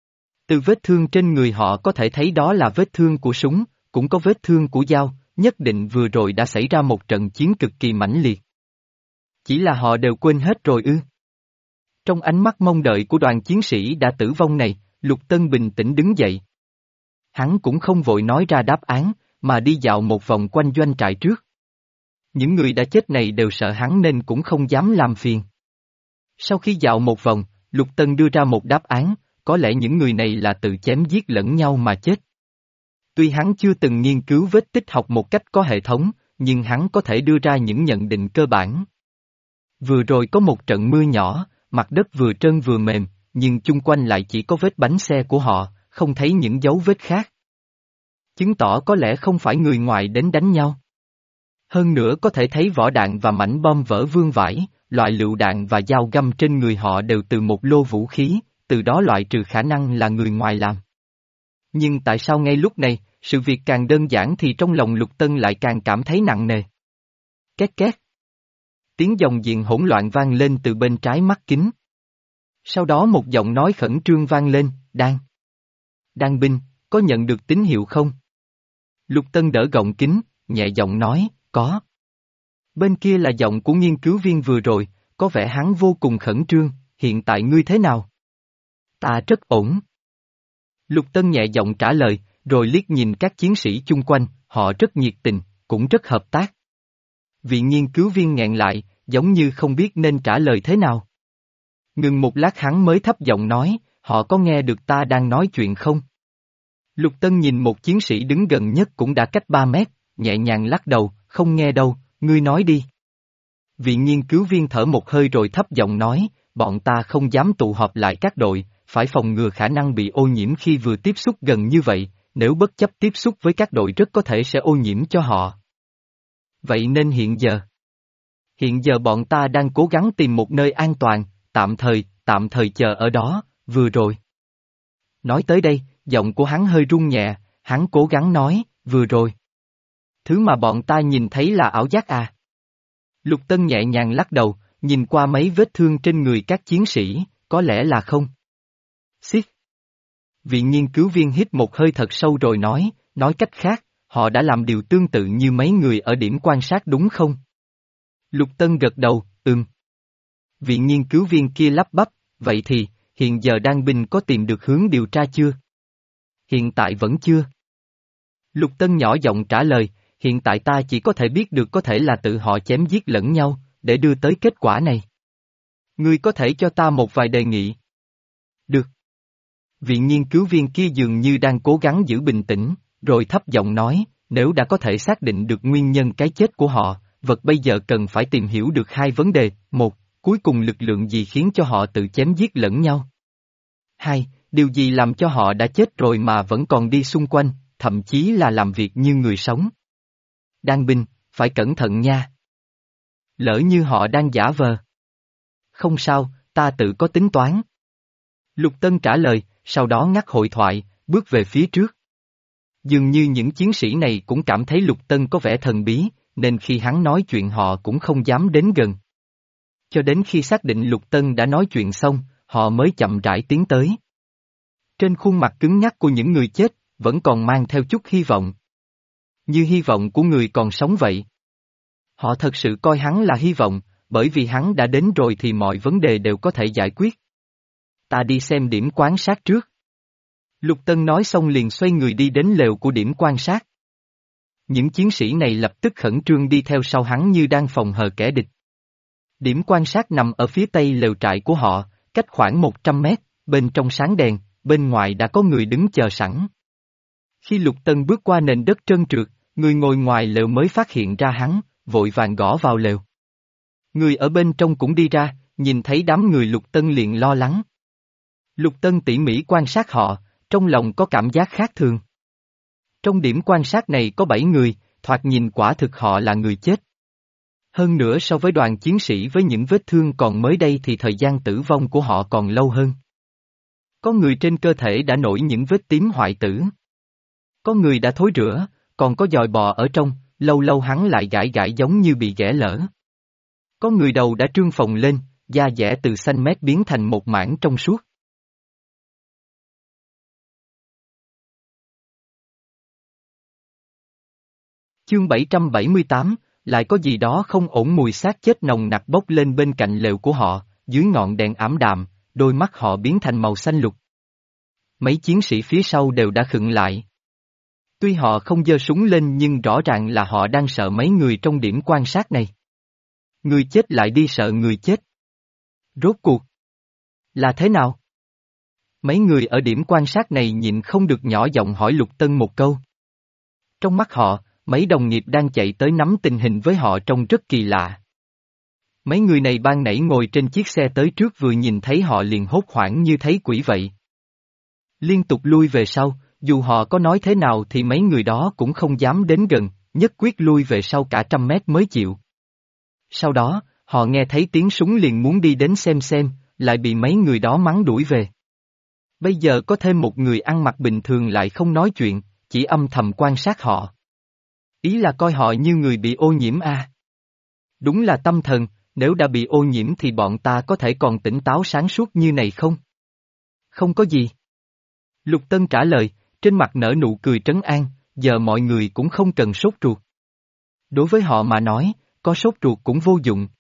Từ vết thương trên người họ có thể thấy đó là vết thương của súng, cũng có vết thương của dao, nhất định vừa rồi đã xảy ra một trận chiến cực kỳ mãnh liệt. Chỉ là họ đều quên hết rồi ư. Trong ánh mắt mong đợi của đoàn chiến sĩ đã tử vong này, Lục Tân bình tĩnh đứng dậy. Hắn cũng không vội nói ra đáp án, mà đi dạo một vòng quanh doanh trại trước. Những người đã chết này đều sợ hắn nên cũng không dám làm phiền. Sau khi dạo một vòng, Lục Tân đưa ra một đáp án, có lẽ những người này là tự chém giết lẫn nhau mà chết. Tuy hắn chưa từng nghiên cứu vết tích học một cách có hệ thống, nhưng hắn có thể đưa ra những nhận định cơ bản. Vừa rồi có một trận mưa nhỏ, mặt đất vừa trơn vừa mềm, nhưng chung quanh lại chỉ có vết bánh xe của họ, không thấy những dấu vết khác. Chứng tỏ có lẽ không phải người ngoài đến đánh nhau. Hơn nữa có thể thấy vỏ đạn và mảnh bom vỡ vương vãi, loại lựu đạn và dao găm trên người họ đều từ một lô vũ khí, từ đó loại trừ khả năng là người ngoài làm. Nhưng tại sao ngay lúc này, sự việc càng đơn giản thì trong lòng Lục Tân lại càng cảm thấy nặng nề. Két két. Tiếng dòng diện hỗn loạn vang lên từ bên trái mắt kính. Sau đó một giọng nói khẩn trương vang lên, Đan. Đan binh, có nhận được tín hiệu không? Lục Tân đỡ gọng kính, nhẹ giọng nói, có. Bên kia là giọng của nghiên cứu viên vừa rồi, có vẻ hắn vô cùng khẩn trương, hiện tại ngươi thế nào? Ta rất ổn. Lục Tân nhẹ giọng trả lời, rồi liếc nhìn các chiến sĩ chung quanh, họ rất nhiệt tình, cũng rất hợp tác. Vị nghiên cứu viên nghẹn lại, giống như không biết nên trả lời thế nào. Ngừng một lát hắn mới thấp giọng nói, họ có nghe được ta đang nói chuyện không? Lục Tân nhìn một chiến sĩ đứng gần nhất cũng đã cách ba mét, nhẹ nhàng lắc đầu, không nghe đâu, ngươi nói đi. Vị nghiên cứu viên thở một hơi rồi thấp giọng nói, bọn ta không dám tụ họp lại các đội, phải phòng ngừa khả năng bị ô nhiễm khi vừa tiếp xúc gần như vậy, nếu bất chấp tiếp xúc với các đội rất có thể sẽ ô nhiễm cho họ. Vậy nên hiện giờ? Hiện giờ bọn ta đang cố gắng tìm một nơi an toàn, tạm thời, tạm thời chờ ở đó, vừa rồi. Nói tới đây, giọng của hắn hơi run nhẹ, hắn cố gắng nói, vừa rồi. Thứ mà bọn ta nhìn thấy là ảo giác à? Lục Tân nhẹ nhàng lắc đầu, nhìn qua mấy vết thương trên người các chiến sĩ, có lẽ là không. Xiết. Vị nghiên cứu viên hít một hơi thật sâu rồi nói, nói cách khác, họ đã làm điều tương tự như mấy người ở điểm quan sát đúng không? Lục Tân gật đầu, ừm. Vị nghiên cứu viên kia lắp bắp, vậy thì, hiện giờ Đan binh có tìm được hướng điều tra chưa? Hiện tại vẫn chưa. Lục Tân nhỏ giọng trả lời, hiện tại ta chỉ có thể biết được có thể là tự họ chém giết lẫn nhau, để đưa tới kết quả này. Ngươi có thể cho ta một vài đề nghị? Được. Vị nghiên cứu viên kia dường như đang cố gắng giữ bình tĩnh, rồi thấp giọng nói, nếu đã có thể xác định được nguyên nhân cái chết của họ, vật bây giờ cần phải tìm hiểu được hai vấn đề, một, cuối cùng lực lượng gì khiến cho họ tự chém giết lẫn nhau. Hai, điều gì làm cho họ đã chết rồi mà vẫn còn đi xung quanh, thậm chí là làm việc như người sống. Đan binh, phải cẩn thận nha. Lỡ như họ đang giả vờ. Không sao, ta tự có tính toán. Lục Tân trả lời, sau đó ngắt hội thoại, bước về phía trước. Dường như những chiến sĩ này cũng cảm thấy Lục Tân có vẻ thần bí, nên khi hắn nói chuyện họ cũng không dám đến gần. Cho đến khi xác định Lục Tân đã nói chuyện xong, họ mới chậm rãi tiến tới. Trên khuôn mặt cứng nhắc của những người chết, vẫn còn mang theo chút hy vọng. Như hy vọng của người còn sống vậy. Họ thật sự coi hắn là hy vọng, bởi vì hắn đã đến rồi thì mọi vấn đề đều có thể giải quyết. Ta đi xem điểm quan sát trước. Lục Tân nói xong liền xoay người đi đến lều của điểm quan sát. Những chiến sĩ này lập tức khẩn trương đi theo sau hắn như đang phòng hờ kẻ địch. Điểm quan sát nằm ở phía tây lều trại của họ, cách khoảng một trăm mét, bên trong sáng đèn, bên ngoài đã có người đứng chờ sẵn. Khi Lục Tân bước qua nền đất trơn trượt, người ngồi ngoài lều mới phát hiện ra hắn, vội vàng gõ vào lều. Người ở bên trong cũng đi ra, nhìn thấy đám người Lục Tân liền lo lắng. Lục Tân tỉ mỉ quan sát họ, trong lòng có cảm giác khác thường. Trong điểm quan sát này có bảy người, thoạt nhìn quả thực họ là người chết. Hơn nữa so với đoàn chiến sĩ với những vết thương còn mới đây thì thời gian tử vong của họ còn lâu hơn. Có người trên cơ thể đã nổi những vết tím hoại tử. Có người đã thối rữa, còn có giòi bò ở trong, lâu lâu hắn lại gãi gãi giống như bị ghẻ lở. Có người đầu đã trương phồng lên, da dẻ từ xanh mét biến thành một mảng trong suốt. Chương bảy trăm bảy mươi tám, lại có gì đó không ổn, mùi xác chết nồng nặc bốc lên bên cạnh lều của họ, dưới ngọn đèn ảm đạm, đôi mắt họ biến thành màu xanh lục. Mấy chiến sĩ phía sau đều đã khựng lại. Tuy họ không giơ súng lên nhưng rõ ràng là họ đang sợ mấy người trong điểm quan sát này. Người chết lại đi sợ người chết. Rốt cuộc là thế nào? Mấy người ở điểm quan sát này nhịn không được nhỏ giọng hỏi Lục Tân một câu. Trong mắt họ, mấy đồng nghiệp đang chạy tới nắm tình hình với họ trông rất kỳ lạ. Mấy người này ban nãy ngồi trên chiếc xe tới trước vừa nhìn thấy họ liền hốt hoảng như thấy quỷ vậy. Liên tục lui về sau, dù họ có nói thế nào thì mấy người đó cũng không dám đến gần, nhất quyết lui về sau cả trăm mét mới chịu. Sau đó, họ nghe thấy tiếng súng liền muốn đi đến xem xem, lại bị mấy người đó mắng đuổi về. Bây giờ có thêm một người ăn mặc bình thường lại không nói chuyện, chỉ âm thầm quan sát họ. Ý là coi họ như người bị ô nhiễm à. Đúng là tâm thần, nếu đã bị ô nhiễm thì bọn ta có thể còn tỉnh táo sáng suốt như này không? Không có gì. Lục Tân trả lời, trên mặt nở nụ cười trấn an, giờ mọi người cũng không cần sốt ruột. Đối với họ mà nói, có sốt ruột cũng vô dụng.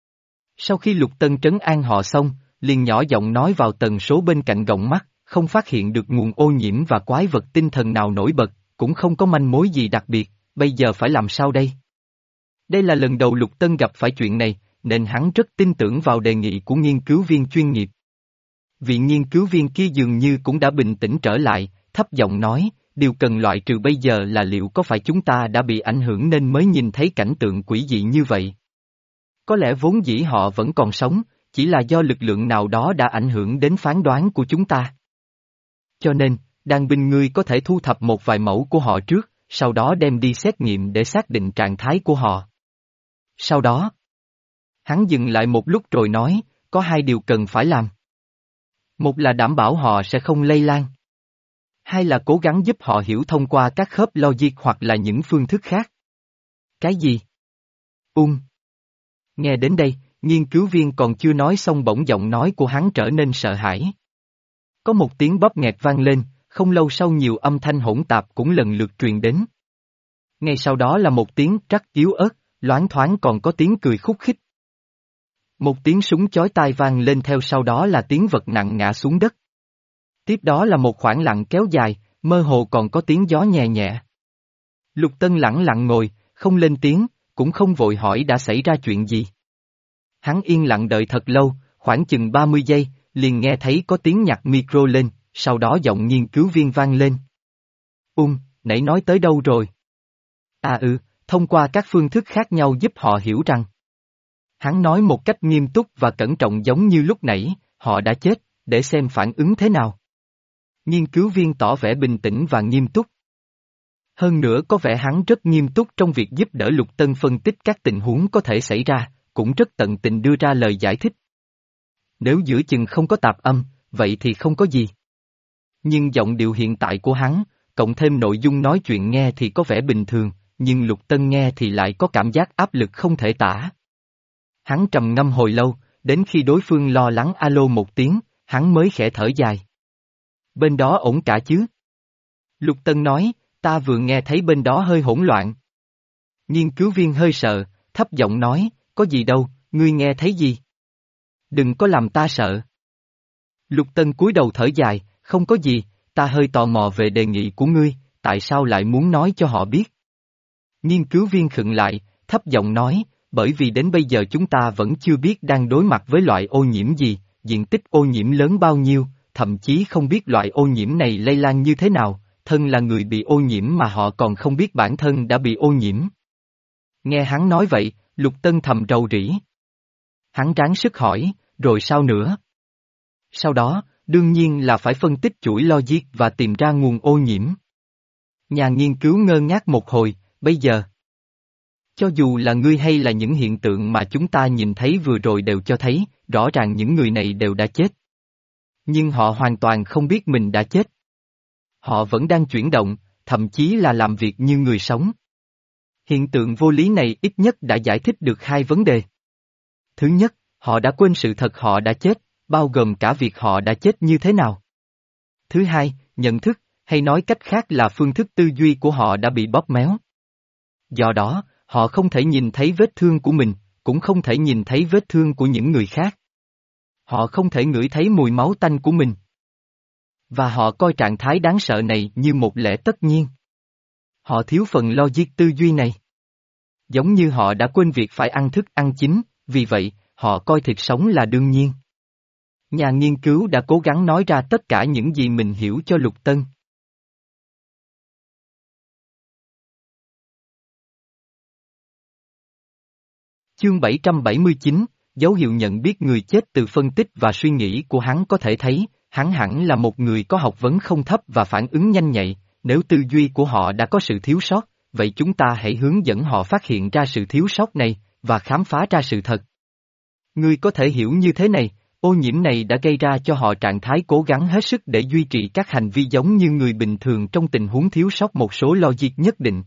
Sau khi Lục Tân trấn an họ xong, liền nhỏ giọng nói vào tần số bên cạnh gọng mắt, không phát hiện được nguồn ô nhiễm và quái vật tinh thần nào nổi bật, cũng không có manh mối gì đặc biệt, bây giờ phải làm sao đây? Đây là lần đầu Lục Tân gặp phải chuyện này, nên hắn rất tin tưởng vào đề nghị của nghiên cứu viên chuyên nghiệp. Vị nghiên cứu viên kia dường như cũng đã bình tĩnh trở lại, thấp giọng nói, điều cần loại trừ bây giờ là liệu có phải chúng ta đã bị ảnh hưởng nên mới nhìn thấy cảnh tượng quỷ dị như vậy. Có lẽ vốn dĩ họ vẫn còn sống, chỉ là do lực lượng nào đó đã ảnh hưởng đến phán đoán của chúng ta. Cho nên, Đan binh ngươi có thể thu thập một vài mẫu của họ trước, sau đó đem đi xét nghiệm để xác định trạng thái của họ. Sau đó, hắn dừng lại một lúc rồi nói, có hai điều cần phải làm. Một là đảm bảo họ sẽ không lây lan. Hai là cố gắng giúp họ hiểu thông qua các khớp logic hoặc là những phương thức khác. Cái gì? Ung. Nghe đến đây, nghiên cứu viên còn chưa nói xong bỗng giọng nói của hắn trở nên sợ hãi. Có một tiếng bóp nghẹt vang lên, không lâu sau nhiều âm thanh hỗn tạp cũng lần lượt truyền đến. Ngay sau đó là một tiếng trắc yếu ớt, loáng thoáng còn có tiếng cười khúc khích. Một tiếng súng chói tai vang lên theo sau đó là tiếng vật nặng ngã xuống đất. Tiếp đó là một khoảng lặng kéo dài, mơ hồ còn có tiếng gió nhẹ nhẹ. Lục Tân lẳng lặng ngồi, không lên tiếng, cũng không vội hỏi đã xảy ra chuyện gì. Hắn yên lặng đợi thật lâu, khoảng chừng ba mươi giây, liền nghe thấy có tiếng nhặt micro lên, sau đó giọng nghiên cứu viên vang lên. Ung, nãy nói tới đâu rồi? À ừ, thông qua các phương thức khác nhau giúp họ hiểu rằng. Hắn nói một cách nghiêm túc và cẩn trọng giống như lúc nãy, họ đã chết, để xem phản ứng thế nào. Nghiên cứu viên tỏ vẻ bình tĩnh và nghiêm túc. Hơn nữa có vẻ hắn rất nghiêm túc trong việc giúp đỡ Lục Tân phân tích các tình huống có thể xảy ra, cũng rất tận tình đưa ra lời giải thích. Nếu giữa chừng không có tạp âm, vậy thì không có gì. Nhưng giọng điệu hiện tại của hắn, cộng thêm nội dung nói chuyện nghe thì có vẻ bình thường, nhưng Lục Tân nghe thì lại có cảm giác áp lực không thể tả. Hắn trầm ngâm hồi lâu, đến khi đối phương lo lắng alo một tiếng, hắn mới khẽ thở dài. Bên đó ổn cả chứ? Lục Tân nói, ta vừa nghe thấy bên đó hơi hỗn loạn. Nghiên cứu viên hơi sợ, thấp giọng nói, có gì đâu, ngươi nghe thấy gì? Đừng có làm ta sợ. Lục Tân cúi đầu thở dài, không có gì, ta hơi tò mò về đề nghị của ngươi, tại sao lại muốn nói cho họ biết? Nghiên cứu viên khựng lại, thấp giọng nói, bởi vì đến bây giờ chúng ta vẫn chưa biết đang đối mặt với loại ô nhiễm gì, diện tích ô nhiễm lớn bao nhiêu, thậm chí không biết loại ô nhiễm này lây lan như thế nào, thân là người bị ô nhiễm mà họ còn không biết bản thân đã bị ô nhiễm. Nghe hắn nói vậy, Lục Tân thầm rầu rĩ. Hắn ráng sức hỏi, rồi sao nữa? Sau đó, đương nhiên là phải phân tích chuỗi logic và tìm ra nguồn ô nhiễm. Nhà nghiên cứu ngơ ngác một hồi, bây giờ. Cho dù là ngươi hay là những hiện tượng mà chúng ta nhìn thấy vừa rồi đều cho thấy, rõ ràng những người này đều đã chết. Nhưng họ hoàn toàn không biết mình đã chết. Họ vẫn đang chuyển động, thậm chí là làm việc như người sống. Hiện tượng vô lý này ít nhất đã giải thích được hai vấn đề. Thứ nhất, họ đã quên sự thật họ đã chết, bao gồm cả việc họ đã chết như thế nào. Thứ hai, nhận thức, hay nói cách khác là phương thức tư duy của họ đã bị bóp méo. Do đó, họ không thể nhìn thấy vết thương của mình, cũng không thể nhìn thấy vết thương của những người khác. Họ không thể ngửi thấy mùi máu tanh của mình. Và họ coi trạng thái đáng sợ này như một lẽ tất nhiên. Họ thiếu phần logic tư duy này. Giống như họ đã quên việc phải ăn thức ăn chín, vì vậy, họ coi thịt sống là đương nhiên. Nhà nghiên cứu đã cố gắng nói ra tất cả những gì mình hiểu cho Lục Tân. Chương bảy trăm bảy mươi chín, dấu hiệu nhận biết người chết từ phân tích và suy nghĩ của hắn có thể thấy, hắn hẳn là một người có học vấn không thấp và phản ứng nhanh nhạy, nếu tư duy của họ đã có sự thiếu sót, vậy chúng ta hãy hướng dẫn họ phát hiện ra sự thiếu sót này, và khám phá ra sự thật. Ngươi có thể hiểu như thế này, ô nhiễm này đã gây ra cho họ trạng thái cố gắng hết sức để duy trì các hành vi giống như người bình thường trong tình huống thiếu sót một số logic nhất định.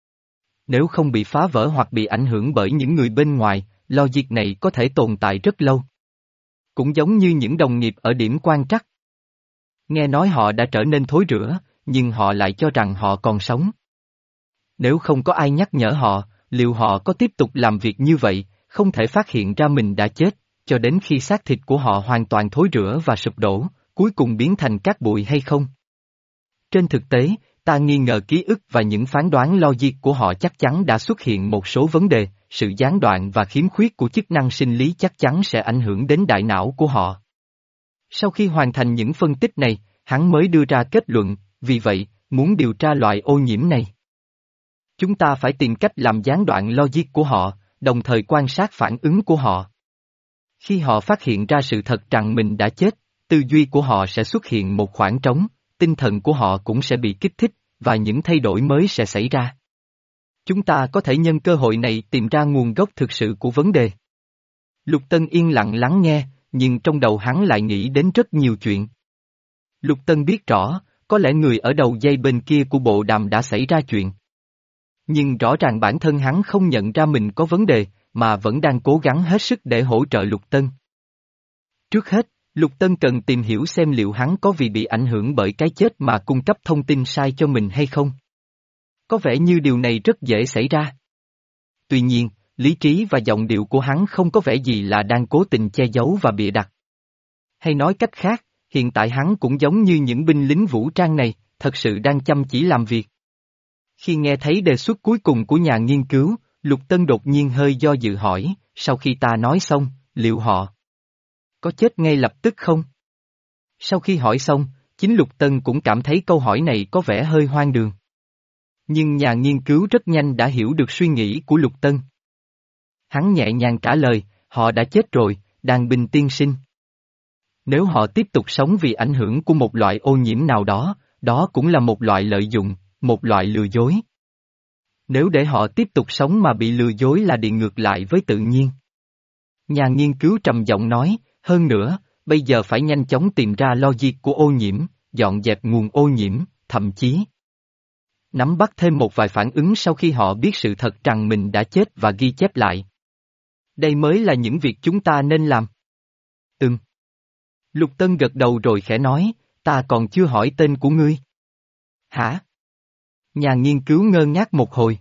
Nếu không bị phá vỡ hoặc bị ảnh hưởng bởi những người bên ngoài, logic này có thể tồn tại rất lâu. Cũng giống như những đồng nghiệp ở điểm quan trắc. Nghe nói họ đã trở nên thối rữa, nhưng họ lại cho rằng họ còn sống. Nếu không có ai nhắc nhở họ, liệu họ có tiếp tục làm việc như vậy, không thể phát hiện ra mình đã chết, cho đến khi xác thịt của họ hoàn toàn thối rữa và sụp đổ, cuối cùng biến thành cát bụi hay không? Trên thực tế, ta nghi ngờ ký ức và những phán đoán logic của họ chắc chắn đã xuất hiện một số vấn đề, sự gián đoạn và khiếm khuyết của chức năng sinh lý chắc chắn sẽ ảnh hưởng đến đại não của họ. Sau khi hoàn thành những phân tích này, hắn mới đưa ra kết luận, vì vậy, muốn điều tra loại ô nhiễm này. Chúng ta phải tìm cách làm gián đoạn logic của họ, đồng thời quan sát phản ứng của họ. Khi họ phát hiện ra sự thật rằng mình đã chết, tư duy của họ sẽ xuất hiện một khoảng trống, tinh thần của họ cũng sẽ bị kích thích, và những thay đổi mới sẽ xảy ra. Chúng ta có thể nhân cơ hội này tìm ra nguồn gốc thực sự của vấn đề. Lục Tân yên lặng lắng nghe, nhưng trong đầu hắn lại nghĩ đến rất nhiều chuyện. Lục Tân biết rõ, có lẽ người ở đầu dây bên kia của bộ đàm đã xảy ra chuyện. Nhưng rõ ràng bản thân hắn không nhận ra mình có vấn đề, mà vẫn đang cố gắng hết sức để hỗ trợ Lục Tân. Trước hết, Lục Tân cần tìm hiểu xem liệu hắn có vì bị ảnh hưởng bởi cái chết mà cung cấp thông tin sai cho mình hay không. Có vẻ như điều này rất dễ xảy ra. Tuy nhiên, lý trí và giọng điệu của hắn không có vẻ gì là đang cố tình che giấu và bịa đặt. Hay nói cách khác, hiện tại hắn cũng giống như những binh lính vũ trang này, thật sự đang chăm chỉ làm việc. Khi nghe thấy đề xuất cuối cùng của nhà nghiên cứu, Lục Tân đột nhiên hơi do dự hỏi, sau khi ta nói xong, liệu họ có chết ngay lập tức không? Sau khi hỏi xong, chính Lục Tân cũng cảm thấy câu hỏi này có vẻ hơi hoang đường. Nhưng nhà nghiên cứu rất nhanh đã hiểu được suy nghĩ của Lục Tân. Hắn nhẹ nhàng trả lời, họ đã chết rồi, Đàn Bình tiên sinh. Nếu họ tiếp tục sống vì ảnh hưởng của một loại ô nhiễm nào đó, đó cũng là một loại lợi dụng, một loại lừa dối. Nếu để họ tiếp tục sống mà bị lừa dối là đi ngược lại với tự nhiên. Nhà nghiên cứu trầm giọng nói, hơn nữa, bây giờ phải nhanh chóng tìm ra logic của ô nhiễm, dọn dẹp nguồn ô nhiễm, thậm chí nắm bắt thêm một vài phản ứng sau khi họ biết sự thật rằng mình đã chết và ghi chép lại. Đây mới là những việc chúng ta nên làm. Ừm. Lục Tân gật đầu rồi khẽ nói, ta còn chưa hỏi tên của ngươi. Hả? Nhà nghiên cứu ngơ ngác một hồi.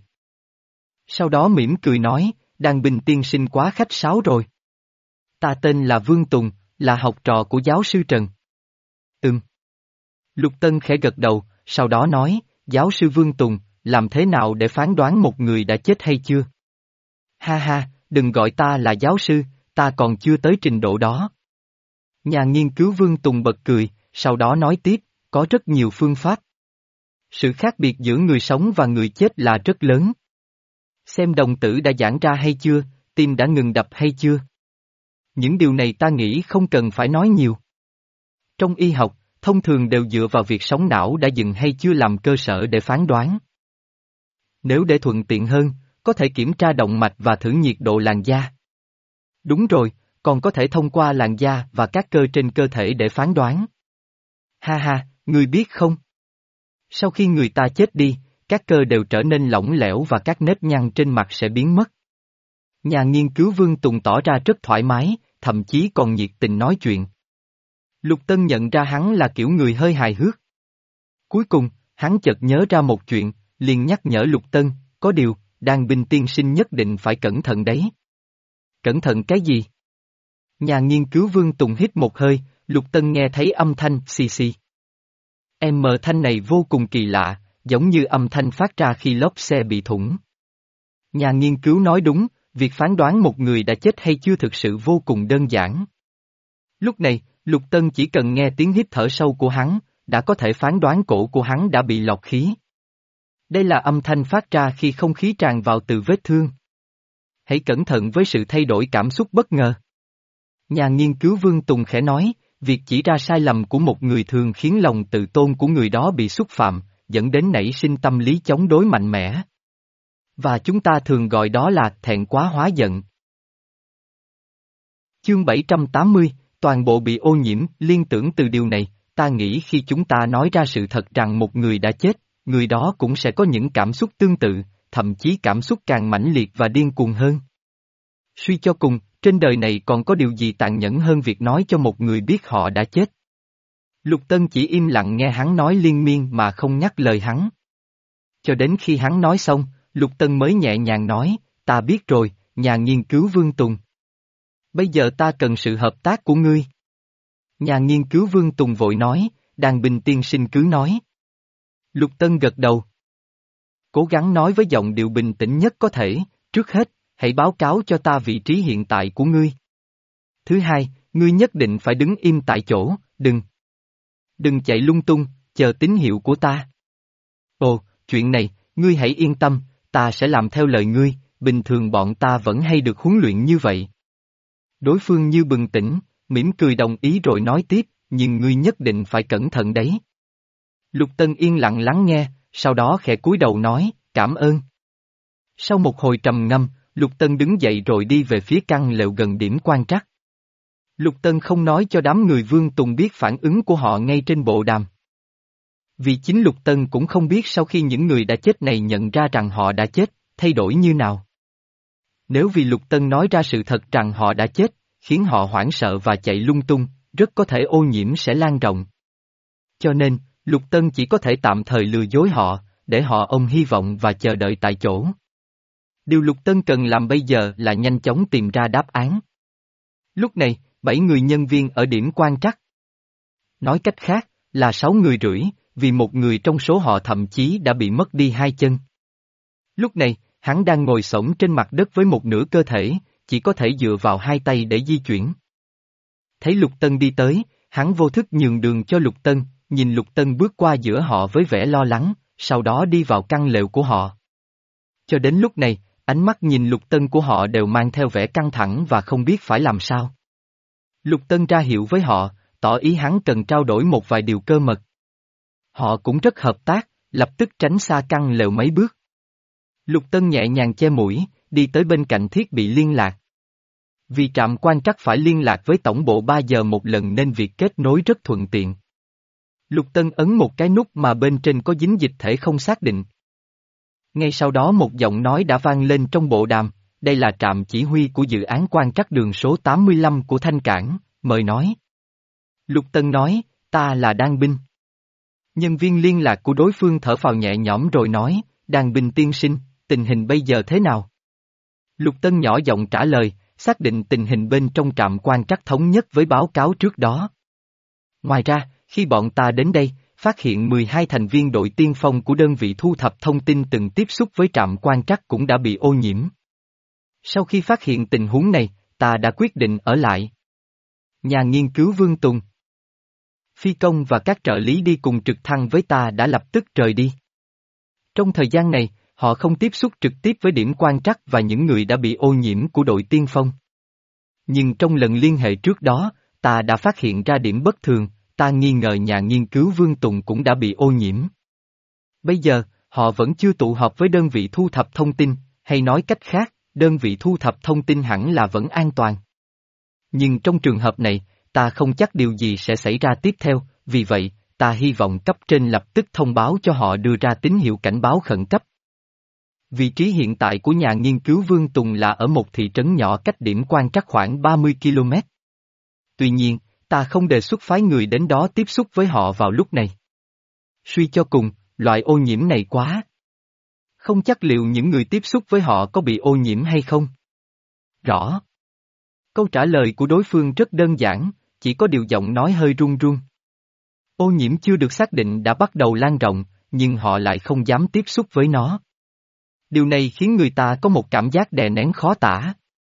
Sau đó mỉm cười nói, Đàn Bình tiên sinh quá khách sáo rồi. Ta tên là Vương Tùng, là học trò của giáo sư Trần. Ừm. Lục Tân khẽ gật đầu, sau đó nói, giáo sư Vương Tùng, làm thế nào để phán đoán một người đã chết hay chưa? Ha ha, đừng gọi ta là giáo sư, ta còn chưa tới trình độ đó. Nhà nghiên cứu Vương Tùng bật cười, sau đó nói tiếp, có rất nhiều phương pháp. Sự khác biệt giữa người sống và người chết là rất lớn. Xem đồng tử đã giãn ra hay chưa, tim đã ngừng đập hay chưa. Những điều này ta nghĩ không cần phải nói nhiều. Trong y học, thông thường đều dựa vào việc sóng não đã dừng hay chưa làm cơ sở để phán đoán. Nếu để thuận tiện hơn, có thể kiểm tra động mạch và thử nhiệt độ làn da. Đúng rồi, còn có thể thông qua làn da và các cơ trên cơ thể để phán đoán. Ha ha, ngươi biết không? Sau khi người ta chết đi, các cơ đều trở nên lỏng lẻo và các nếp nhăn trên mặt sẽ biến mất. Nhà nghiên cứu Vương Tùng tỏ ra rất thoải mái, thậm chí còn nhiệt tình nói chuyện. Lục Tân nhận ra hắn là kiểu người hơi hài hước. Cuối cùng, hắn chợt nhớ ra một chuyện, liền nhắc nhở Lục Tân, có điều, Đàn Bình tiên sinh nhất định phải cẩn thận đấy. Cẩn thận cái gì? Nhà nghiên cứu Vương Tùng hít một hơi, Lục Tân nghe thấy âm thanh xì xì. Em mờ thanh này vô cùng kỳ lạ, giống như âm thanh phát ra khi lốp xe bị thủng. Nhà nghiên cứu nói đúng, việc phán đoán một người đã chết hay chưa thực sự vô cùng đơn giản. Lúc này, Lục Tân chỉ cần nghe tiếng hít thở sâu của hắn, đã có thể phán đoán cổ của hắn đã bị lọt khí. Đây là âm thanh phát ra khi không khí tràn vào từ vết thương. Hãy cẩn thận với sự thay đổi cảm xúc bất ngờ. Nhà nghiên cứu Vương Tùng khẽ nói, việc chỉ ra sai lầm của một người thường khiến lòng tự tôn của người đó bị xúc phạm, dẫn đến nảy sinh tâm lý chống đối mạnh mẽ. Và chúng ta thường gọi đó là thẹn quá hóa giận. Chương bảy trăm tám mươi, toàn bộ bị ô nhiễm, liên tưởng từ điều này, ta nghĩ khi chúng ta nói ra sự thật rằng một người đã chết, người đó cũng sẽ có những cảm xúc tương tự, thậm chí cảm xúc càng mãnh liệt và điên cuồng hơn. Suy cho cùng, trên đời này còn có điều gì tàn nhẫn hơn việc nói cho một người biết họ đã chết. Lục Tân chỉ im lặng nghe hắn nói liên miên mà không nhắc lời hắn. Cho đến khi hắn nói xong, Lục Tân mới nhẹ nhàng nói, ta biết rồi, nhà nghiên cứu Vương Tùng. Bây giờ ta cần sự hợp tác của ngươi. Nhà nghiên cứu Vương Tùng vội nói, Đàn Bình tiên sinh cứ nói. Lục Tân gật đầu. Cố gắng nói với giọng điệu bình tĩnh nhất có thể, trước hết, hãy báo cáo cho ta vị trí hiện tại của ngươi. Thứ hai, ngươi nhất định phải đứng im tại chỗ, đừng. Đừng chạy lung tung, chờ tín hiệu của ta. Ồ, chuyện này, ngươi hãy yên tâm, ta sẽ làm theo lời ngươi, bình thường bọn ta vẫn hay được huấn luyện như vậy. Đối phương như bừng tỉnh, mỉm cười đồng ý rồi nói tiếp, nhưng ngươi nhất định phải cẩn thận đấy. Lục Tân yên lặng lắng nghe, sau đó khẽ cúi đầu nói, cảm ơn. Sau một hồi trầm ngâm, Lục Tân đứng dậy rồi đi về phía căn lều gần điểm quan trắc. Lục Tân không nói cho đám người Vương Tùng biết phản ứng của họ ngay trên bộ đàm. Vì chính Lục Tân cũng không biết sau khi những người đã chết này nhận ra rằng họ đã chết, thay đổi như nào. Nếu vì Lục Tân nói ra sự thật rằng họ đã chết, khiến họ hoảng sợ và chạy lung tung, rất có thể ô nhiễm sẽ lan rộng. Cho nên, Lục Tân chỉ có thể tạm thời lừa dối họ, để họ ôm hy vọng và chờ đợi tại chỗ. Điều Lục Tân cần làm bây giờ là nhanh chóng tìm ra đáp án. Lúc này, bảy người nhân viên ở điểm quan trắc. Nói cách khác, là sáu người rưỡi, vì một người trong số họ thậm chí đã bị mất đi hai chân. Lúc này, hắn đang ngồi xổm trên mặt đất với một nửa cơ thể, chỉ có thể dựa vào hai tay để di chuyển. Thấy Lục Tân đi tới, hắn vô thức nhường đường cho Lục Tân, nhìn Lục Tân bước qua giữa họ với vẻ lo lắng, sau đó đi vào căn lều của họ. Cho đến lúc này, ánh mắt nhìn Lục Tân của họ đều mang theo vẻ căng thẳng và không biết phải làm sao. Lục Tân ra hiệu với họ, tỏ ý hắn cần trao đổi một vài điều cơ mật. Họ cũng rất hợp tác, lập tức tránh xa căn lều mấy bước. Lục Tân nhẹ nhàng che mũi, đi tới bên cạnh thiết bị liên lạc. Vì trạm quan trắc phải liên lạc với tổng bộ ba giờ một lần nên việc kết nối rất thuận tiện. Lục Tân ấn một cái nút mà bên trên có dính dịch thể không xác định. Ngay sau đó một giọng nói đã vang lên trong bộ đàm, đây là trạm chỉ huy của dự án quan trắc đường số tám mươi lăm của Thanh Cảng, mời nói. Lục Tân nói, ta là Đan Binh. Nhân viên liên lạc của đối phương thở phào nhẹ nhõm rồi nói, Đan Binh tiên sinh, tình hình bây giờ thế nào? Lục Tân nhỏ giọng trả lời, xác định tình hình bên trong trạm quan trắc thống nhất với báo cáo trước đó. Ngoài ra, khi bọn ta đến đây, phát hiện mười hai thành viên đội tiên phong của đơn vị thu thập thông tin từng tiếp xúc với trạm quan trắc cũng đã bị ô nhiễm. Sau khi phát hiện tình huống này, ta đã quyết định ở lại. Nhà nghiên cứu Vương Tùng, phi công và các trợ lý đi cùng trực thăng với ta đã lập tức rời đi. Trong thời gian này, họ không tiếp xúc trực tiếp với điểm quan trắc và những người đã bị ô nhiễm của đội tiên phong. Nhưng trong lần liên hệ trước đó, ta đã phát hiện ra điểm bất thường, ta nghi ngờ nhà nghiên cứu Vương Tùng cũng đã bị ô nhiễm. Bây giờ, họ vẫn chưa tụ họp với đơn vị thu thập thông tin, hay nói cách khác, đơn vị thu thập thông tin hẳn là vẫn an toàn. Nhưng trong trường hợp này, ta không chắc điều gì sẽ xảy ra tiếp theo, vì vậy, ta hy vọng cấp trên lập tức thông báo cho họ đưa ra tín hiệu cảnh báo khẩn cấp. Vị trí hiện tại của nhà nghiên cứu Vương Tùng là ở một thị trấn nhỏ cách điểm quan trắc khoảng ba mươi ki lô mét. Tuy nhiên, ta không đề xuất phái người đến đó tiếp xúc với họ vào lúc này. Suy cho cùng, loại ô nhiễm này quá. Không chắc liệu những người tiếp xúc với họ có bị ô nhiễm hay không. Rõ. Câu trả lời của đối phương rất đơn giản, chỉ có điều giọng nói hơi run run. Ô nhiễm chưa được xác định đã bắt đầu lan rộng, nhưng họ lại không dám tiếp xúc với nó. Điều này khiến người ta có một cảm giác đè nén khó tả.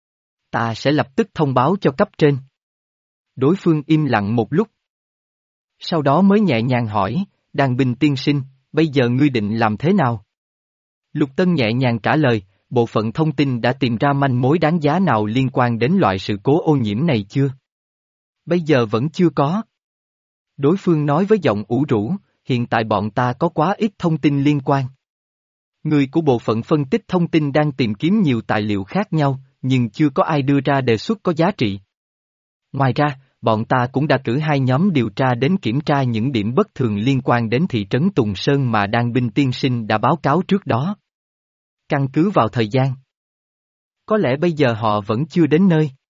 Ta sẽ lập tức thông báo cho cấp trên. Đối phương im lặng một lúc. Sau đó mới nhẹ nhàng hỏi, Đan Binh tiên sinh, bây giờ ngươi định làm thế nào? Lục Tân nhẹ nhàng trả lời, bộ phận thông tin đã tìm ra manh mối đáng giá nào liên quan đến loại sự cố ô nhiễm này chưa? Bây giờ vẫn chưa có. Đối phương nói với giọng ủ rũ, hiện tại bọn ta có quá ít thông tin liên quan. Người của bộ phận phân tích thông tin đang tìm kiếm nhiều tài liệu khác nhau, nhưng chưa có ai đưa ra đề xuất có giá trị. Ngoài ra, bọn ta cũng đã cử hai nhóm điều tra đến kiểm tra những điểm bất thường liên quan đến thị trấn Tùng Sơn mà Đan Binh tiên sinh đã báo cáo trước đó. Căn cứ vào thời gian, có lẽ bây giờ họ vẫn chưa đến nơi.